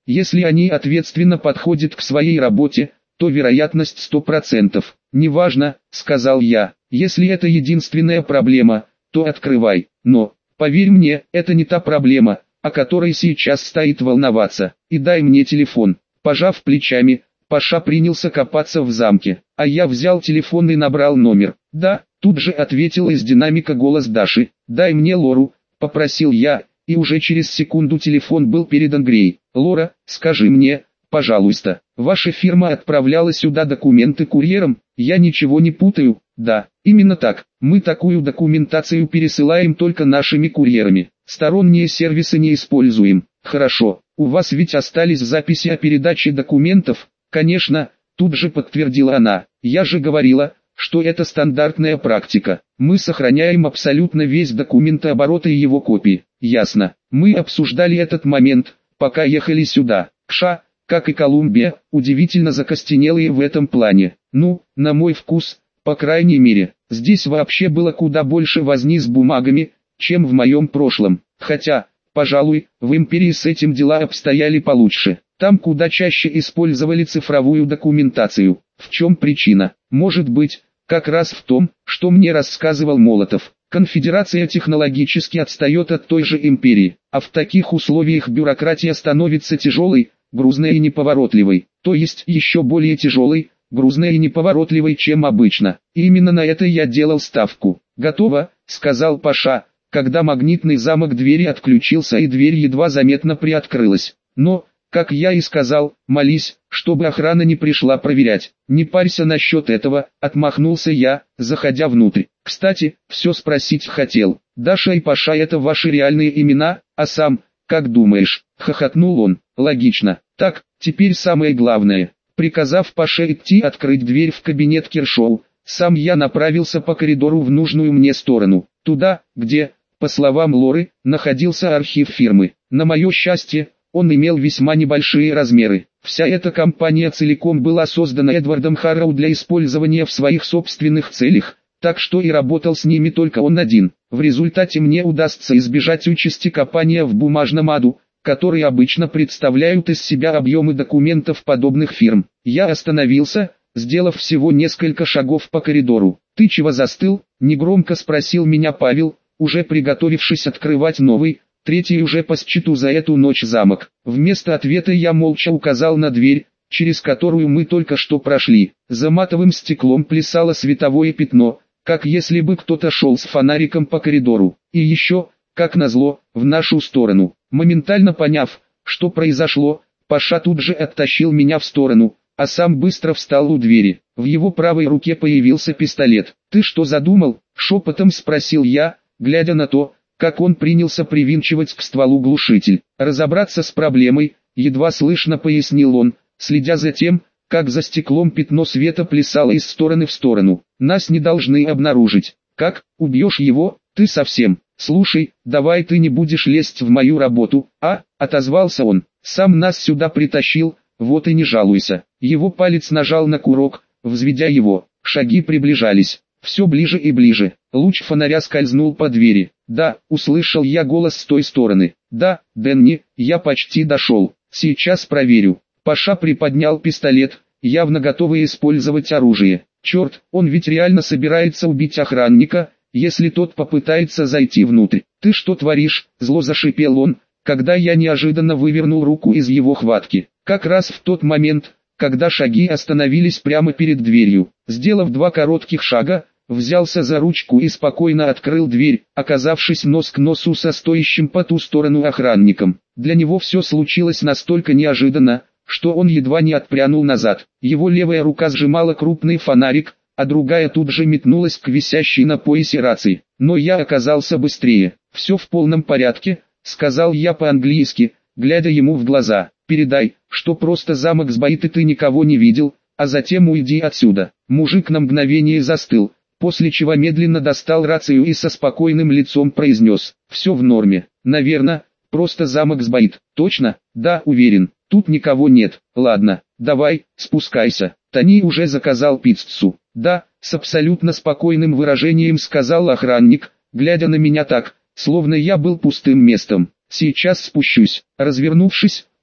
Если они ответственно подходят к своей работе, то вероятность сто процентов. «Неважно», — сказал я, — «если это единственная проблема, то открывай. Но, поверь мне, это не та проблема, о которой сейчас стоит волноваться. И дай мне телефон». Пожав плечами, Паша принялся копаться в замке, а я взял телефон и набрал номер. «Да», — тут же ответил из динамика голос Даши. «Дай мне Лору», — попросил я, и уже через секунду телефон был передан Грей. «Лора, скажи мне, пожалуйста, ваша фирма отправляла сюда документы курьером? Я ничего не путаю?» «Да, именно так. Мы такую документацию пересылаем только нашими курьерами. Сторонние сервисы не используем». «Хорошо, у вас ведь остались записи о передаче документов?» «Конечно», тут же подтвердила она. «Я же говорила, что это стандартная практика. Мы сохраняем абсолютно весь документооборот и его копии». «Ясно. Мы обсуждали этот момент, пока ехали сюда. Кша, как и Колумбия, удивительно закостенелые в этом плане. Ну, на мой вкус, по крайней мере, здесь вообще было куда больше возни с бумагами, чем в моем прошлом. Хотя, пожалуй, в империи с этим дела обстояли получше. Там куда чаще использовали цифровую документацию. В чем причина? Может быть, как раз в том, что мне рассказывал Молотов. Конфедерация технологически отстает от той же империи, а в таких условиях бюрократия становится тяжелой, грузной и неповоротливой, то есть еще более тяжелой, грузной и неповоротливой, чем обычно. И именно на это я делал ставку. «Готово», — сказал Паша, когда магнитный замок двери отключился и дверь едва заметно приоткрылась. «Но, как я и сказал, молись, чтобы охрана не пришла проверять. Не парься насчет этого», — отмахнулся я, заходя внутрь. «Кстати, все спросить хотел. Даша и Паша — это ваши реальные имена, а сам, как думаешь?» — хохотнул он. «Логично. Так, теперь самое главное». Приказав Паше идти открыть дверь в кабинет Киршоу, сам я направился по коридору в нужную мне сторону, туда, где, по словам Лоры, находился архив фирмы. На мое счастье, он имел весьма небольшие размеры. Вся эта компания целиком была создана Эдвардом Харроу для использования в своих собственных целях, так что и работал с ними только он один. В результате мне удастся избежать участи копания в бумажном аду, которые обычно представляют из себя объемы документов подобных фирм. Я остановился, сделав всего несколько шагов по коридору. «Ты чего застыл?» — негромко спросил меня Павел, уже приготовившись открывать новый, третий уже по счету за эту ночь замок. Вместо ответа я молча указал на дверь, через которую мы только что прошли. За матовым стеклом плясало световое пятно, как если бы кто-то шел с фонариком по коридору. И еще, как назло, в нашу сторону. Моментально поняв, что произошло, Паша тут же оттащил меня в сторону, а сам быстро встал у двери. В его правой руке появился пистолет. «Ты что задумал?» — шепотом спросил я, глядя на то, как он принялся привинчивать к стволу глушитель. «Разобраться с проблемой», — едва слышно пояснил он, следя за тем, как за стеклом пятно света плясало из стороны в сторону. «Нас не должны обнаружить. Как, убьешь его, ты совсем? Слушай, давай ты не будешь лезть в мою работу, а?» — отозвался он. «Сам нас сюда притащил, вот и не жалуйся». Его палец нажал на курок, взведя его. Шаги приближались. Все ближе и ближе. Луч фонаря скользнул по двери. «Да», — услышал я голос с той стороны. «Да, Дэнни, я почти дошел. Сейчас проверю». Паша приподнял пистолет, явно готовый использовать оружие. «Черт, он ведь реально собирается убить охранника, если тот попытается зайти внутрь». «Ты что творишь?» — зло зашипел он, когда я неожиданно вывернул руку из его хватки. Как раз в тот момент, когда шаги остановились прямо перед дверью. Сделав два коротких шага, взялся за ручку и спокойно открыл дверь, оказавшись нос к носу со стоящим по ту сторону охранником. Для него все случилось настолько неожиданно, что он едва не отпрянул назад. Его левая рука сжимала крупный фонарик, а другая тут же метнулась к висящей на поясе рации. Но я оказался быстрее. «Все в полном порядке», — сказал я по-английски, глядя ему в глаза. «Передай, что просто замок сбоит и ты никого не видел, а затем уйди отсюда». Мужик на мгновение застыл, после чего медленно достал рацию и со спокойным лицом произнес: «Все в норме. Наверное, просто замок сбоит». «Точно?» «Да, уверен. Тут никого нет». «Ладно, давай, спускайся. Тони уже заказал пиццу». «Да», с абсолютно спокойным выражением сказал охранник, глядя на меня так, словно я был пустым местом. «Сейчас спущусь». Развернувшись,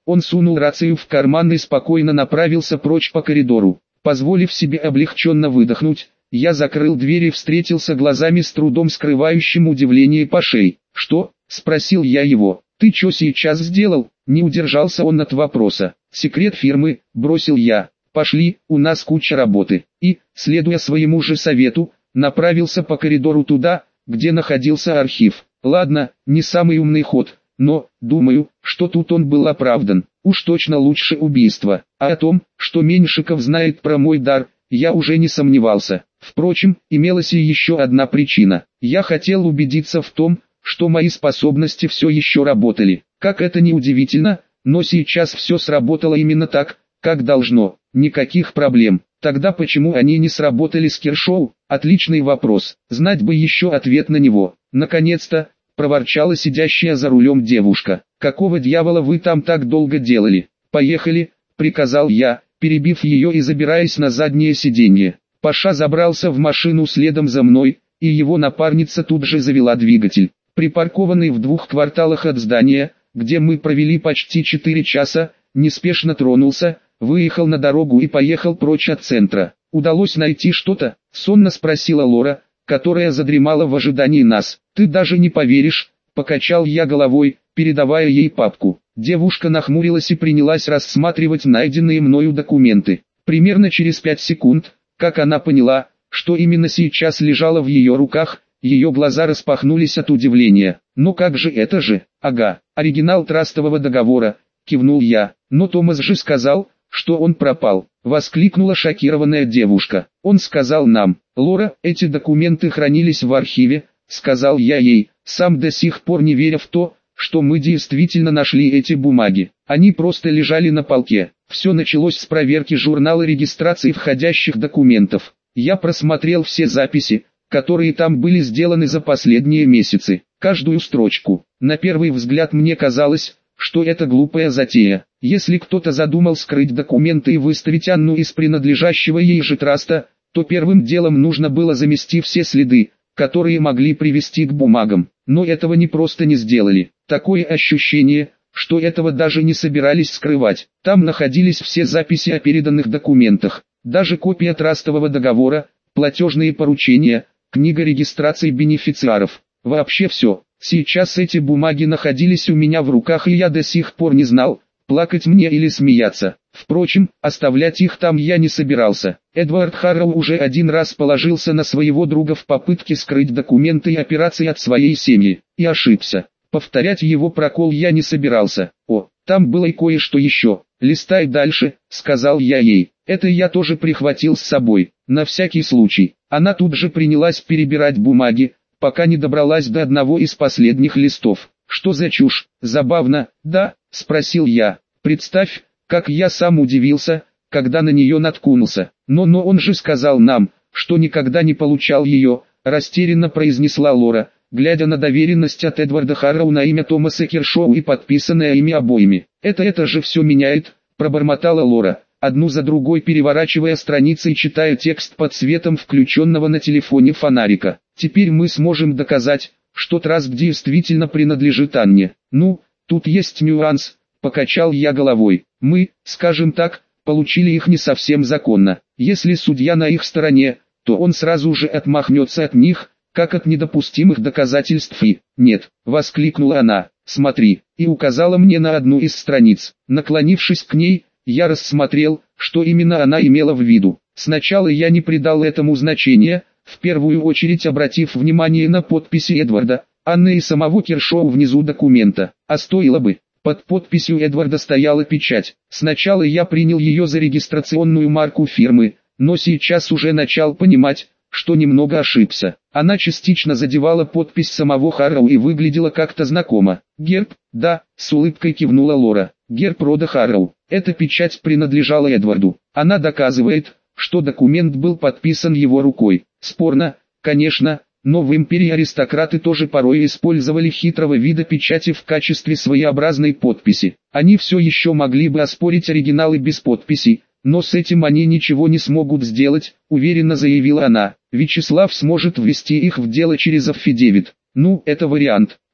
Он сунул рацию в карман и спокойно направился прочь по коридору. Позволив себе облегченно выдохнуть, я закрыл дверь и встретился глазами с трудом скрывающим удивление Пашей. «Что?» – спросил я его. «Ты что сейчас сделал?» – не удержался он от вопроса. «Секрет фирмы», – бросил я. «Пошли, у нас куча работы». И, следуя своему же совету, направился по коридору туда, где находился архив. Ладно, не самый умный ход, но, думаю, что тут он был оправдан. Уж точно лучше убийства. А о том, что Меньшиков знает про мой дар, я уже не сомневался. Впрочем, имелась и еще одна причина. Я хотел убедиться в том, что мои способности все еще работали. Как это ни удивительно, но сейчас все сработало именно так, как должно. Никаких проблем. Тогда почему они не сработали с Киршоу? Отличный вопрос. Знать бы еще ответ на него. Наконец-то, проворчала сидящая за рулем девушка. «Какого дьявола вы там так долго делали? Поехали», — приказал я, перебив ее и забираясь на заднее сиденье. Паша забрался в машину следом за мной, и его напарница тут же завела двигатель. Припаркованный в двух кварталах от здания, где мы провели почти четыре часа, неспешно тронулся, выехал на дорогу и поехал прочь от центра. «Удалось найти что-то?» — сонно спросила Лора, которая задремала в ожидании нас. «Ты даже не поверишь», — покачал я головой, передавая ей папку. Девушка нахмурилась и принялась рассматривать найденные мною документы. Примерно через пять секунд, как она поняла, что именно сейчас лежало в ее руках, ее глаза распахнулись от удивления. «Ну как же это же? Ага, оригинал трастового договора», — кивнул я. «Но Томас же сказал, что он пропал», — воскликнула шокированная девушка. «Он сказал нам, Лора, эти документы хранились в архиве», — сказал я ей, сам до сих пор не веря в то, что мы действительно нашли эти бумаги. Они просто лежали на полке. Все началось с проверки журнала регистрации входящих документов. Я просмотрел все записи, которые там были сделаны за последние месяцы, каждую строчку. На первый взгляд мне казалось, что это глупая затея. Если кто-то задумал скрыть документы и выставить Анну из принадлежащего ей же траста, то первым делом нужно было замести все следы, которые могли привести к бумагам. Но этого не просто не сделали. Такое ощущение, что этого даже не собирались скрывать. Там находились все записи о переданных документах, даже копия трастового договора, платежные поручения, книга регистрации бенефициаров. Вообще все. Сейчас эти бумаги находились у меня в руках, и я до сих пор не знал, плакать мне или смеяться. Впрочем, оставлять их там я не собирался. Эдвард Харроу уже один раз положился на своего друга в попытке скрыть документы и операции от своей семьи, и ошибся. Повторять его прокол я не собирался. «О, там было и кое-что еще. Листай дальше», — сказал я ей. «Это я тоже прихватил с собой, на всякий случай». Она тут же принялась перебирать бумаги, пока не добралась до одного из последних листов. «Что за чушь? Забавно, да?» — спросил я. «Представь, как я сам удивился, когда на нее наткнулся. Но, но он же сказал нам, что никогда не получал ее», — растерянно произнесла Лора, глядя на доверенность от Эдварда Харроу на имя Томаса Киршоу и подписанное ими обоими. «Это это же все меняет», — пробормотала Лора, одну за другой переворачивая страницы и читая текст под светом включенного на телефоне фонарика. «Теперь мы сможем доказать, что траст действительно принадлежит Анне. Ну, тут есть нюанс», — покачал я головой. «Мы, скажем так, получили их не совсем законно. Если судья на их стороне, то он сразу же отмахнется от них, как от недопустимых доказательств и...» «Нет», — воскликнула она, — «смотри», и указала мне на одну из страниц. Наклонившись к ней, я рассмотрел, что именно она имела в виду. Сначала я не придал этому значения, в первую очередь обратив внимание на подписи Эдварда, Анны и самого Киршоу внизу документа. А стоило бы. Под подписью Эдварда стояла печать. Сначала я принял ее за регистрационную марку фирмы, но сейчас уже начал понимать, что немного ошибся. Она частично задевала подпись самого Харроу и выглядела как-то знакомо. «Герб?» «Да», — с улыбкой кивнула Лора. «Герб рода Харроу. Эта печать принадлежала Эдварду. Она доказывает, что документ был подписан его рукой. Спорно, конечно, но в империи аристократы тоже порой использовали хитрого вида печати в качестве своеобразной подписи. Они все еще могли бы оспорить оригиналы без подписи, но с этим они ничего не смогут сделать», — уверенно заявила она. «Вячеслав сможет ввести их в дело через аффидевит». «Ну, это вариант», —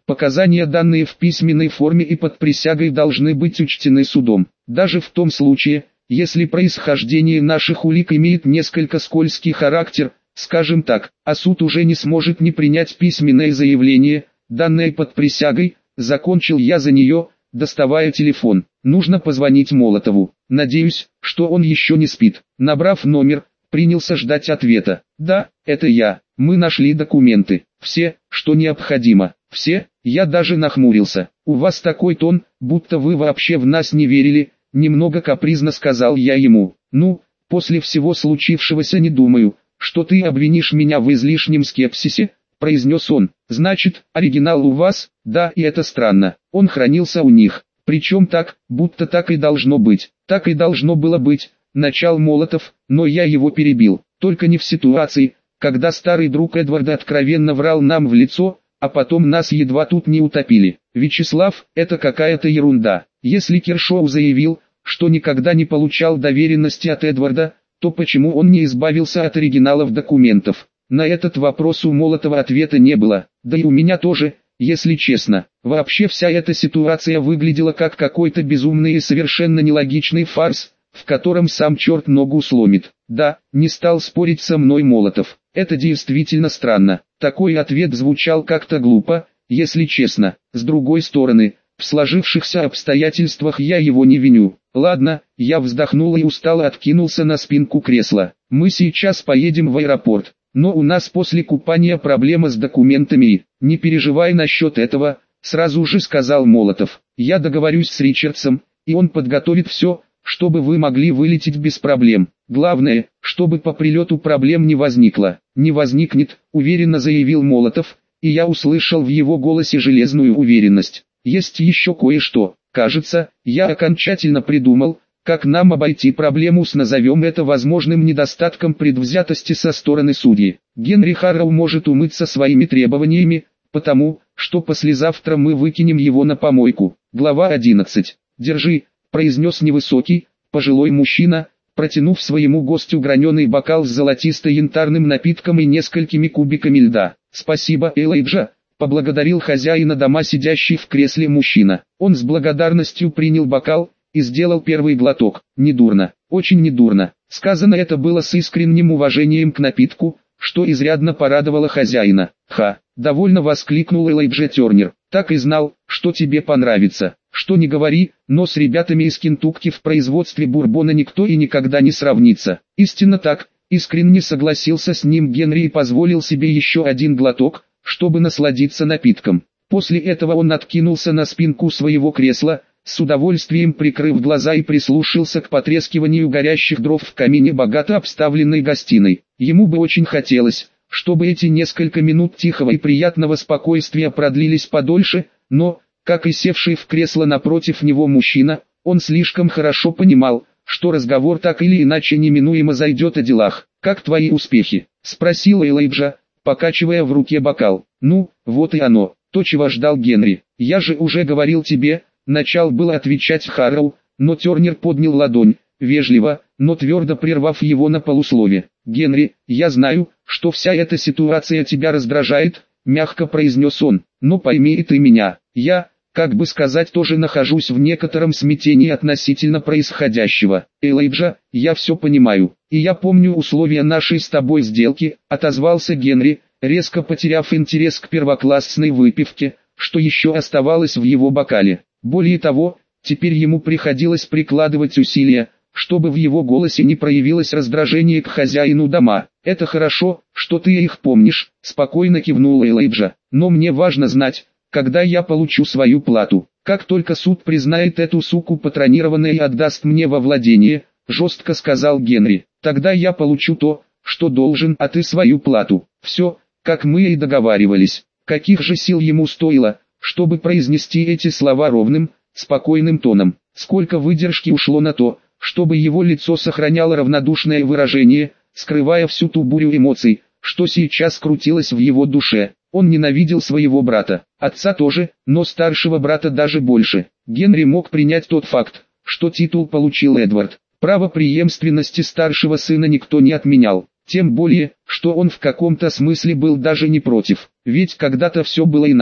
Показания, данные в письменной форме и под присягой, должны быть учтены судом. Даже в том случае, если происхождение наших улик имеет несколько скользкий характер, скажем так, а суд уже не сможет не принять письменное заявление, данное под присягой, закончил я за нее, доставая телефон. Нужно позвонить Молотову. Надеюсь, что он еще не спит. Набрав номер, принялся ждать ответа. Да, это я. Мы нашли документы. Все, что необходимо. Все. Я даже нахмурился. У вас такой тон, будто вы вообще в нас не верили. Немного капризно сказал я ему. Ну, после всего случившегося не думаю, что ты обвинишь меня в излишнем скепсисе, произнес он. Значит, оригинал у вас? Да, и это странно. Он хранился у них. Причем так, будто так и должно быть. Так и должно было быть, начал Молотов, но я его перебил. Только не в ситуации, когда старый друг Эдварда откровенно врал нам в лицо, а потом нас едва тут не утопили. Вячеслав, это какая-то ерунда. Если Кершоу заявил, что никогда не получал доверенности от Эдварда, то почему он не избавился от оригиналов документов? На этот вопрос у Молотова ответа не было, да и у меня тоже, если честно. Вообще вся эта ситуация выглядела как какой-то безумный и совершенно нелогичный фарс, в котором сам черт ногу сломит. Да, не стал спорить со мной Молотов. Это действительно странно. Такой ответ звучал как-то глупо, если честно. С другой стороны, в сложившихся обстоятельствах я его не виню. Ладно, я вздохнул и устало откинулся на спинку кресла. Мы сейчас поедем в аэропорт. Но у нас после купания проблема с документами и... Не переживай насчет этого, сразу же сказал Молотов. Я договорюсь с Ричардсом, и он подготовит все, чтобы вы могли вылететь без проблем. Главное, чтобы по прилету проблем не возникло. Не возникнет, уверенно заявил Молотов, и я услышал в его голосе железную уверенность. Есть еще кое-что. Кажется, я окончательно придумал, как нам обойти проблему с, назовем это, возможным недостатком предвзятости со стороны судьи. Генри Харроу может умыться своими требованиями, потому, что послезавтра мы выкинем его на помойку. Глава одиннадцать. «Держи», — произнес невысокий, пожилой мужчина, протянув своему гостю граненый бокал с золотисто-янтарным напитком и несколькими кубиками льда. «Спасибо, Элайджа», — поблагодарил хозяина дома сидящий в кресле мужчина. Он с благодарностью принял бокал и сделал первый глоток. «Недурно, очень недурно». Сказано это было с искренним уважением к напитку, что изрядно порадовало хозяина. «Ха!» — довольно воскликнул Элайджа Тернер. «Так и знал, что тебе понравится. Что не говори, но с ребятами из Кентукки в производстве бурбона никто и никогда не сравнится». «Истинно так», — искренне согласился с ним Генри и позволил себе еще один глоток, чтобы насладиться напитком. После этого он откинулся на спинку своего кресла, с удовольствием прикрыв глаза, и прислушался к потрескиванию горящих дров в камине богато обставленной гостиной. Ему бы очень хотелось, чтобы эти несколько минут тихого и приятного спокойствия продлились подольше, но, как и севший в кресло напротив него мужчина, он слишком хорошо понимал, что разговор так или иначе неминуемо зайдет о делах. «Как твои успехи?» — спросил Элайджа, покачивая в руке бокал. «Ну, вот и оно, то, чего ждал Генри. Я же уже говорил тебе», — начал было отвечать Харроу, но Тернер поднял ладонь, вежливо, но твердо прервав его на полуслове. «Генри, я знаю, что вся эта ситуация тебя раздражает», — мягко произнес он, — «но пойми и ты меня. Я, как бы сказать, тоже нахожусь в некотором смятении относительно происходящего. Элайджа, я все понимаю, и я помню условия нашей с тобой сделки», — отозвался Генри, резко потеряв интерес к первоклассной выпивке, что еще оставалось в его бокале. Более того, теперь ему приходилось прикладывать усилия, чтобы в его голосе не проявилось раздражение к хозяину дома. «Это хорошо, что ты их помнишь», — спокойно кивнул Элайджа, — «но мне важно знать, когда я получу свою плату. Как только суд признает эту суку патронированной и отдаст мне во владение», — жестко сказал Генри, — «тогда я получу то, что должен, а ты свою плату. Все, как мы и договаривались». Каких же сил ему стоило, чтобы произнести эти слова ровным, спокойным тоном. Сколько выдержки ушло на то, чтобы его лицо сохраняло равнодушное выражение, скрывая всю ту бурю эмоций, что сейчас крутилось в его душе. Он ненавидел своего брата, отца тоже, но старшего брата даже больше. Генри мог принять тот факт, что титул получил Эдвард. Право преемственности старшего сына никто не отменял. Тем более, что он в каком-то смысле был даже не против, ведь когда-то все было иначе.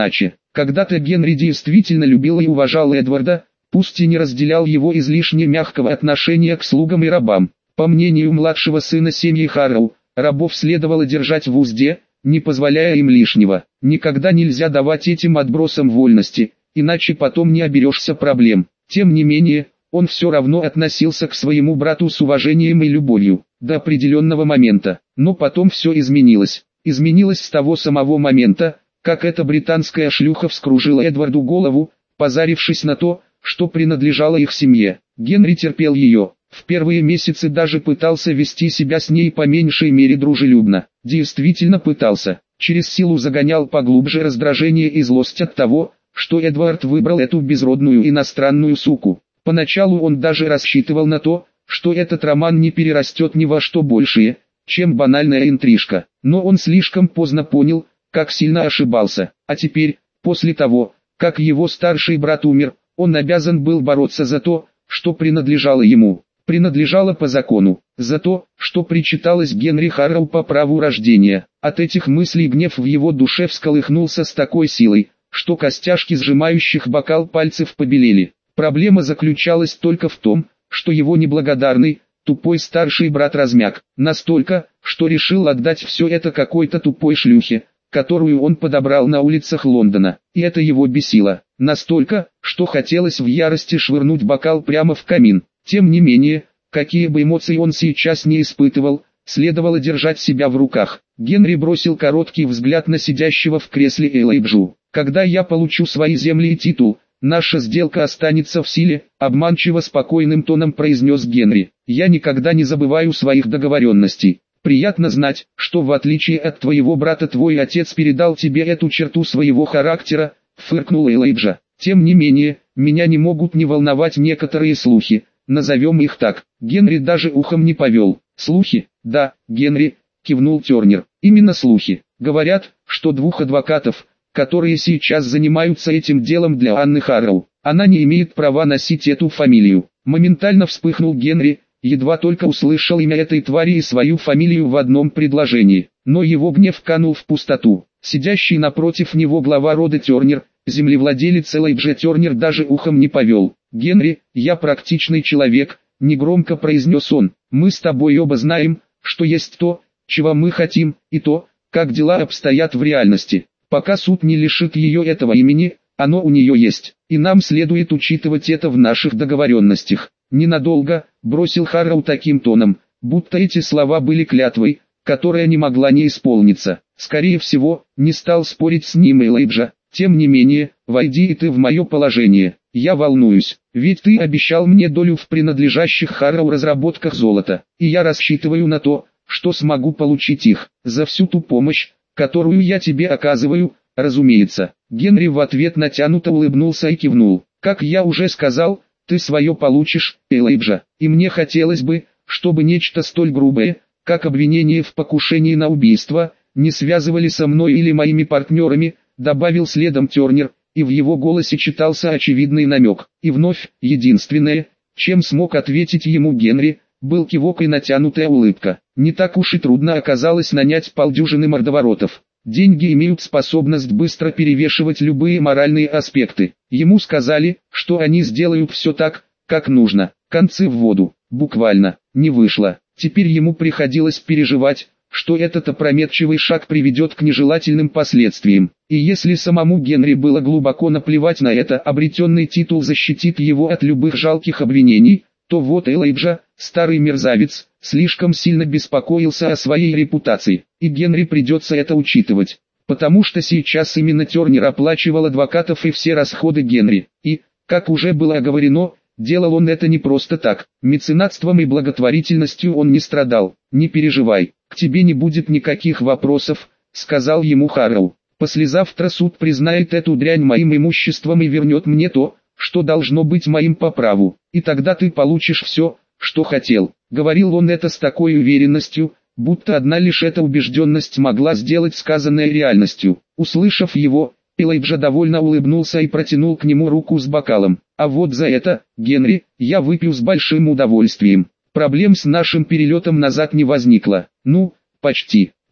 Когда-то Генри действительно любил и уважал Эдварда, пусть и не разделял его излишне мягкого отношения к слугам и рабам. По мнению младшего сына семьи Харроу, рабов следовало держать в узде, не позволяя им лишнего. Никогда нельзя давать этим отбросам вольности, иначе потом не оберешься проблем. Тем не менее, он все равно относился к своему брату с уважением и любовью, до определенного момента. Но потом все изменилось. Изменилось с того самого момента, как эта британская шлюха вскружила Эдварду голову, позарившись на то, что принадлежало их семье. Генри терпел ее. В первые месяцы даже пытался вести себя с ней по меньшей мере дружелюбно. Действительно пытался. Через силу загонял поглубже раздражение и злость от того, что Эдвард выбрал эту безродную иностранную суку. Поначалу он даже рассчитывал на то, что этот роман не перерастет ни во что большее, чем банальная интрижка. Но он слишком поздно понял, как сильно ошибался. А теперь, после того, как его старший брат умер, он обязан был бороться за то, что принадлежало ему. Принадлежало по закону, за то, что причиталось Генри Харроу по праву рождения. От этих мыслей гнев в его душе всколыхнулся с такой силой, что костяшки сжимающих бокал пальцев побелели. Проблема заключалась только в том, что его неблагодарный, тупой старший брат размяк, настолько, что решил отдать все это какой-то тупой шлюхе, которую он подобрал на улицах Лондона. И это его бесило, настолько, что хотелось в ярости швырнуть бокал прямо в камин. Тем не менее, какие бы эмоции он сейчас не испытывал, следовало держать себя в руках. Генри бросил короткий взгляд на сидящего в кресле Элайджу. «Когда я получу свои земли и титул, наша сделка останется в силе», — обманчиво спокойным тоном произнес Генри. «Я никогда не забываю своих договоренностей. Приятно знать, что в отличие от твоего брата твой отец передал тебе эту черту своего характера», — фыркнул Элайджа. «Тем не менее, меня не могут не волновать некоторые слухи. Назовем их так». Генри даже ухом не повел. «Слухи?» «Да, Генри», — кивнул Тернер. «Именно слухи. Говорят, что двух адвокатов, которые сейчас занимаются этим делом для Анны Харроу, она не имеет права носить эту фамилию». Моментально вспыхнул Генри, едва только услышал имя этой твари и свою фамилию в одном предложении. Но его гнев канул в пустоту. Сидящий напротив него глава рода Тернер, землевладелец Элайджа Тернер, даже ухом не повел. «Генри, я практичный человек», — негромко произнес он. «Мы с тобой оба знаем, что есть то, чего мы хотим, и то, как дела обстоят в реальности. Пока суд не лишит ее этого имени, оно у нее есть, и нам следует учитывать это в наших договоренностях». «Ненадолго», — бросил Харроу таким тоном, будто эти слова были клятвой, которая не могла не исполниться. Скорее всего, не стал спорить с ним Элайджа. «Тем не менее, войди и ты в мое положение. Я волнуюсь, ведь ты обещал мне долю в принадлежащих Харроу разработках золота, и я рассчитываю на то, что смогу получить их. За всю ту помощь, которую я тебе оказываю, разумеется». Генри в ответ натянуто улыбнулся и кивнул. «Как я уже сказал, ты свое получишь, Элайджа, и мне хотелось бы, чтобы нечто столь грубое, как обвинение в покушении на убийство, не связывали со мной или моими партнерами», — добавил следом Тернер, и в его голосе читался очевидный намек. И вновь, единственное, чем смог ответить ему Генри, был кивок и натянутая улыбка. Не так уж и трудно оказалось нанять полдюжины мордоворотов. Деньги имеют способность быстро перевешивать любые моральные аспекты. Ему сказали, что они сделают все так, как нужно. Концы в воду, буквально, не вышло. Теперь ему приходилось переживать, что этот опрометчивый шаг приведет к нежелательным последствиям. И если самому Генри было глубоко наплевать на это, обретенный титул защитит его от любых жалких обвинений, то вот Элайджа, старый мерзавец, слишком сильно беспокоился о своей репутации, и Генри придется это учитывать, потому что сейчас именно Тернер оплачивал адвокатов и все расходы Генри, и, как уже было оговорено, делал он это не просто так, меценатством и благотворительностью он не страдал. «Не переживай, к тебе не будет никаких вопросов», — сказал ему Харроу. «Послезавтра суд признает эту дрянь моим имуществом и вернет мне то, что должно быть моим по праву, и тогда ты получишь все, что хотел». Говорил он это с такой уверенностью, будто одна лишь эта убежденность могла сделать сказанное реальностью. Услышав его, Элайджа довольно улыбнулся и протянул к нему руку с бокалом. «А вот за это, Генри, я выпью с большим удовольствием. Проблем с нашим перелетом назад не возникло». «Ну, почти», —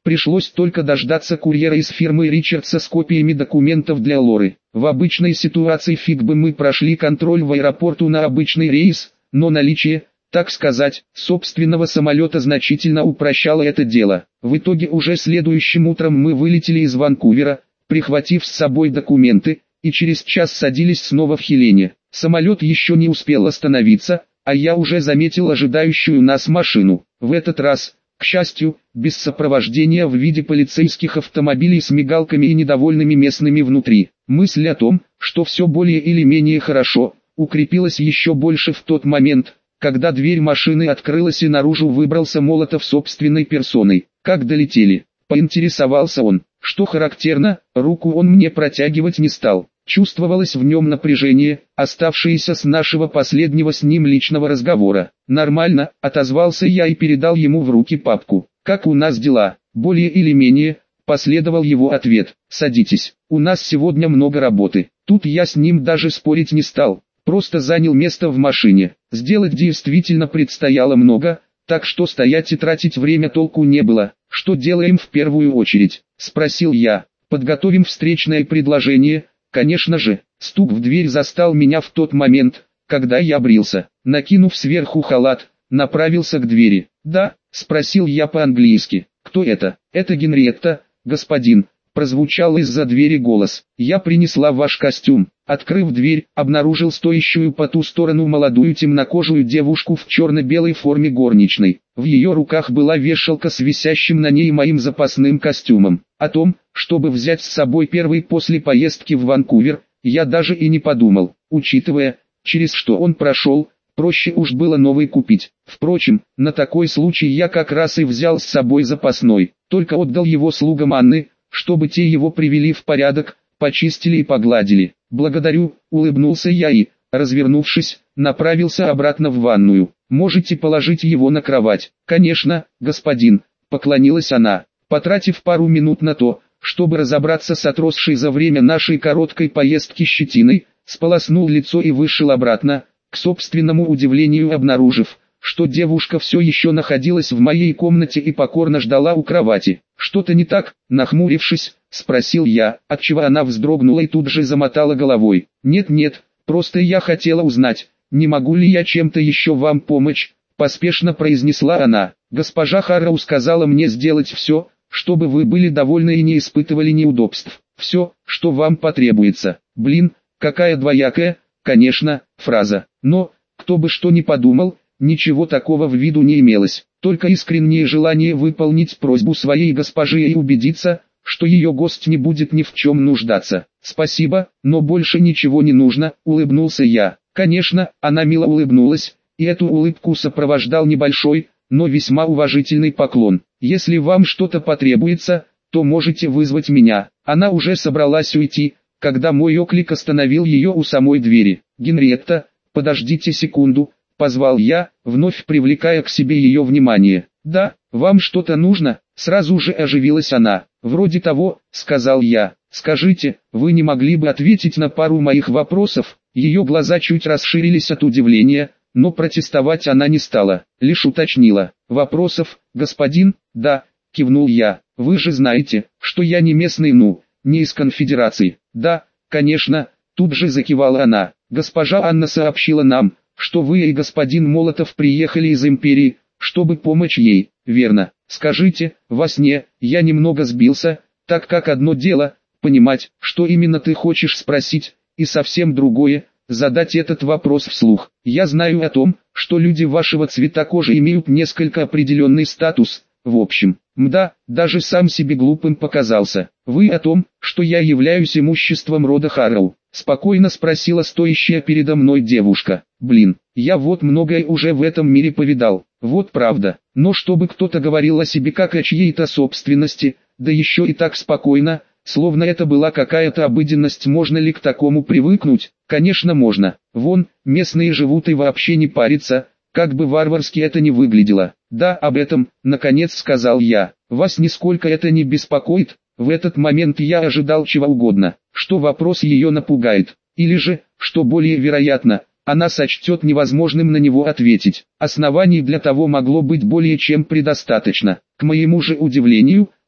Пришлось только дождаться курьера из фирмы Ричардса с копиями документов для Лоры. В обычной ситуации фиг бы мы прошли контроль в аэропорту на обычный рейс, но наличие, так сказать, собственного самолета значительно упрощало это дело. В итоге уже следующим утром мы вылетели из Ванкувера, прихватив с собой документы, и через час садились снова в Хелене. Самолет еще не успел остановиться, а я уже заметил ожидающую нас машину. В этот раз, к счастью, без сопровождения в виде полицейских автомобилей с мигалками и недовольными местными внутри. Мысль о том, что все более или менее хорошо, укрепилась еще больше в тот момент, когда дверь машины открылась и наружу выбрался Молотов собственной персоной. «Как долетели?» — поинтересовался он. Что характерно, руку он мне протягивать не стал. Чувствовалось в нем напряжение, оставшееся с нашего последнего с ним личного разговора. «Нормально», — отозвался я и передал ему в руки папку. «Как у нас дела?» «Более или менее», — последовал его ответ. «Садитесь, у нас сегодня много работы». Тут я с ним даже спорить не стал, просто занял место в машине. Сделать действительно предстояло много, так что стоять и тратить время толку не было. «Что делаем в первую очередь?» — спросил я. «Подготовим встречное предложение». Конечно же, стук в дверь застал меня в тот момент, когда я брился. Накинув сверху халат, направился к двери. «Да?» — спросил я по-английски. «Кто это?» «Это Генриетта, господин», — прозвучал из-за двери голос. «Я принесла ваш костюм». Открыв дверь, обнаружил стоящую по ту сторону молодую темнокожую девушку в черно-белой форме горничной. В ее руках была вешалка с висящим на ней моим запасным костюмом. О том, чтобы взять с собой первый после поездки в Ванкувер, я даже и не подумал, учитывая, через что он прошел, проще уж было новый купить. Впрочем, на такой случай я как раз и взял с собой запасной, только отдал его слугам Анны, чтобы те его привели в порядок, почистили и погладили. «Благодарю», — улыбнулся я и, развернувшись, направился обратно в ванную. «Можете положить его на кровать». «Конечно, господин», — поклонилась она. Потратив пару минут на то, чтобы разобраться с отросшей за время нашей короткой поездки щетиной, сполоснул лицо и вышел обратно, к собственному удивлению обнаружив, что девушка все еще находилась в моей комнате и покорно ждала у кровати. «Что-то не так?» — нахмурившись, спросил я, отчего она вздрогнула и тут же замотала головой. «Нет-нет, просто я хотела узнать, не могу ли я чем-то еще вам помочь?» — поспешно произнесла она. «Госпожа Харроу сказала мне сделать все, чтобы вы были довольны и не испытывали неудобств. Все, что вам потребуется». Блин, какая двоякая, конечно, фраза. Но, кто бы что ни подумал, ничего такого в виду не имелось. Только искреннее желание выполнить просьбу своей госпожи и убедиться, что ее гость не будет ни в чем нуждаться. «Спасибо, но больше ничего не нужно», — улыбнулся я. Конечно, она мило улыбнулась, и эту улыбку сопровождал небольшой, но весьма уважительный поклон. «Если вам что-то потребуется, то можете вызвать меня». Она уже собралась уйти, когда мой оклик остановил ее у самой двери. «Генриетта, подождите секунду», — позвал я, вновь привлекая к себе ее внимание. «Да, вам что-то нужно?» — сразу же оживилась она. «Вроде того», — сказал я. «Скажите, вы не могли бы ответить на пару моих вопросов?» Ее глаза чуть расширились от удивления, но протестовать она не стала, лишь уточнила. «Вопросов, господин?» «Да», — кивнул я. «Вы же знаете, что я не местный, ну, не из конфедерации». «Да, конечно», — тут же закивала она. «Госпожа Анна сообщила нам, что вы и господин Молотов приехали из империи, чтобы помочь ей, верно? Скажите, во сне, я немного сбился, так как одно дело, понимать, что именно ты хочешь спросить, и совсем другое, задать этот вопрос вслух. Я знаю о том, что люди вашего цвета кожи имеют несколько определенный статус, в общем, мда, даже сам себе глупым показался. Вы о том, что я являюсь имуществом рода Харроу?» Спокойно спросила стоящая передо мной девушка. «Блин, я вот многое уже в этом мире повидал, вот правда, но чтобы кто-то говорил о себе как о чьей-то собственности, да еще и так спокойно, словно это была какая-то обыденность, можно ли к такому привыкнуть?» Конечно можно, вон, местные живут и вообще не парятся, как бы варварски это ни выглядело. «Да, об этом», наконец сказал я. «Вас нисколько это не беспокоит?» В этот момент я ожидал чего угодно, что вопрос ее напугает, или же, что более вероятно, она сочтет невозможным на него ответить. Оснований для того могло быть более чем предостаточно. К моему же удивлению,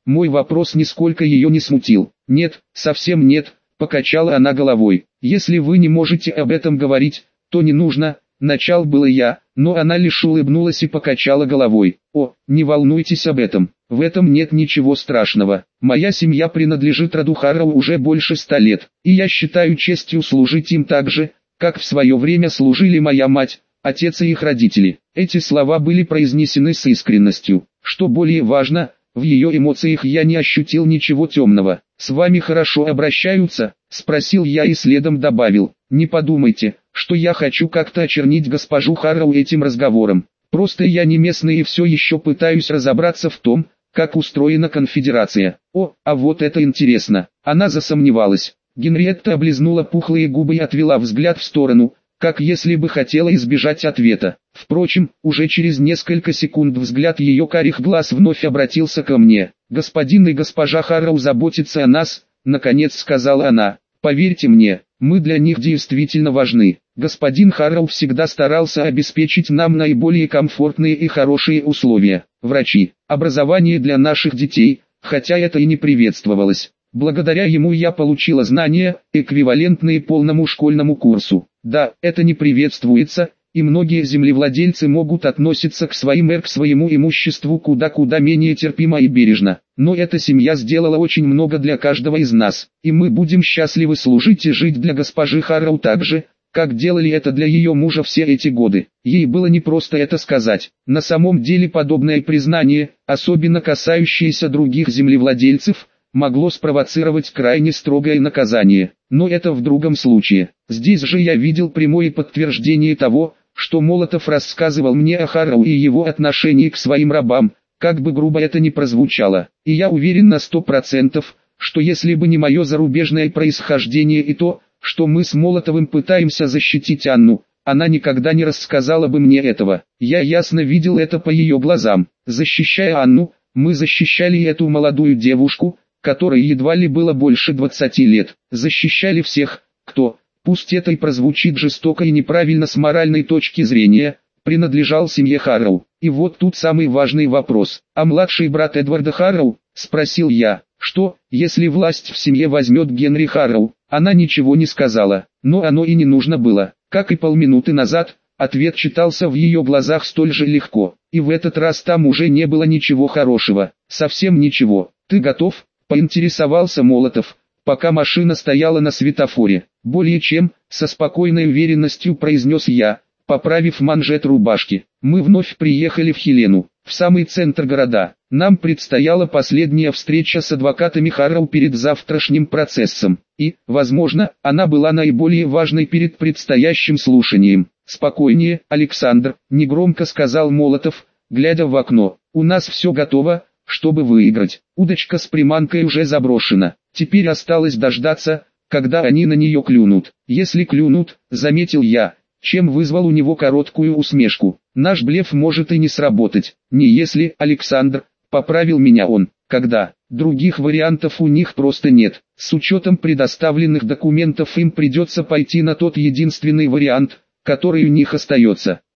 Мой вопрос нисколько ее не смутил. Нет, совсем нет, покачала она головой. Если вы не можете об этом говорить, то не нужно. Начал было я, но она лишь улыбнулась и покачала головой. О, не волнуйтесь об этом, в этом нет ничего страшного. Моя семья принадлежит роду Харроу уже больше ста лет, и я считаю честью служить им так же, как в свое время служили моя мать, отец и их родители. Эти слова были произнесены с искренностью. Что более важно, в ее эмоциях я не ощутил ничего темного. «С вами хорошо обращаются?» – спросил я и следом добавил. «Не подумайте, что я хочу как-то очернить госпожу Харроу этим разговором. Просто я не местный и все еще пытаюсь разобраться в том, как устроена конфедерация». «О, а вот это интересно». Она засомневалась. Генриетта облизнула пухлые губы и отвела взгляд в сторону, как если бы хотела избежать ответа. Впрочем, уже через несколько секунд взгляд ее карих глаз вновь обратился ко мне. «Господин и госпожа Харроу заботятся о нас», — наконец сказала она. «Поверьте мне, мы для них действительно важны. Господин Харроу всегда старался обеспечить нам наиболее комфортные и хорошие условия. Врачи, образование для наших детей, хотя это и не приветствовалось. Благодаря ему я получила знания, эквивалентные полному школьному курсу. Да, это не приветствуется, и многие землевладельцы могут относиться к своим эр к своему имуществу куда-куда менее терпимо и бережно. Но эта семья сделала очень много для каждого из нас, и мы будем счастливы служить и жить для госпожи Харроу так же, как делали это для ее мужа все эти годы». Ей было непросто это сказать. На самом деле подобное признание, особенно касающееся других землевладельцев, могло спровоцировать крайне строгое наказание. Но это в другом случае. Здесь же я видел прямое подтверждение того, что Молотов рассказывал мне о Харроу и его отношении к своим рабам, как бы грубо это ни прозвучало. И я уверен на сто процентов, что если бы не мое зарубежное происхождение и то, что мы с Молотовым пытаемся защитить Анну, она никогда не рассказала бы мне этого. Я ясно видел это по ее глазам. Защищая Анну, мы защищали эту молодую девушку, которой едва ли было больше двадцати лет. Защищали всех, кто, пусть это и прозвучит жестоко и неправильно с моральной точки зрения, принадлежал семье Харроу. И вот тут самый важный вопрос. «А младший брат Эдварда Харроу?» – спросил я. «Что, если власть в семье возьмет Генри Харроу?» Она ничего не сказала, но оно и не нужно было. Как и полминуты назад, ответ читался в ее глазах столь же легко. И в этот раз там уже не было ничего хорошего. Совсем ничего. «Ты готов?» – поинтересовался Молотов, пока машина стояла на светофоре. «Более чем», – со спокойной уверенностью произнес я, поправив манжет рубашки. Мы вновь приехали в Хелену, в самый центр города. Нам предстояла последняя встреча с адвокатами Харроу перед завтрашним процессом. И, возможно, она была наиболее важной перед предстоящим слушанием. «Спокойнее, Александр», – негромко сказал Молотов, глядя в окно. «У нас все готово, чтобы выиграть. Удочка с приманкой уже заброшена. Теперь осталось дождаться, когда они на нее клюнут. Если клюнут», – заметил я, чем вызвал у него короткую усмешку. «Наш блеф может и не сработать. Не если, Александр», – поправил меня он. «Когда? Других вариантов у них просто нет. С учетом предоставленных документов им придется пойти на тот единственный вариант, который у них остается».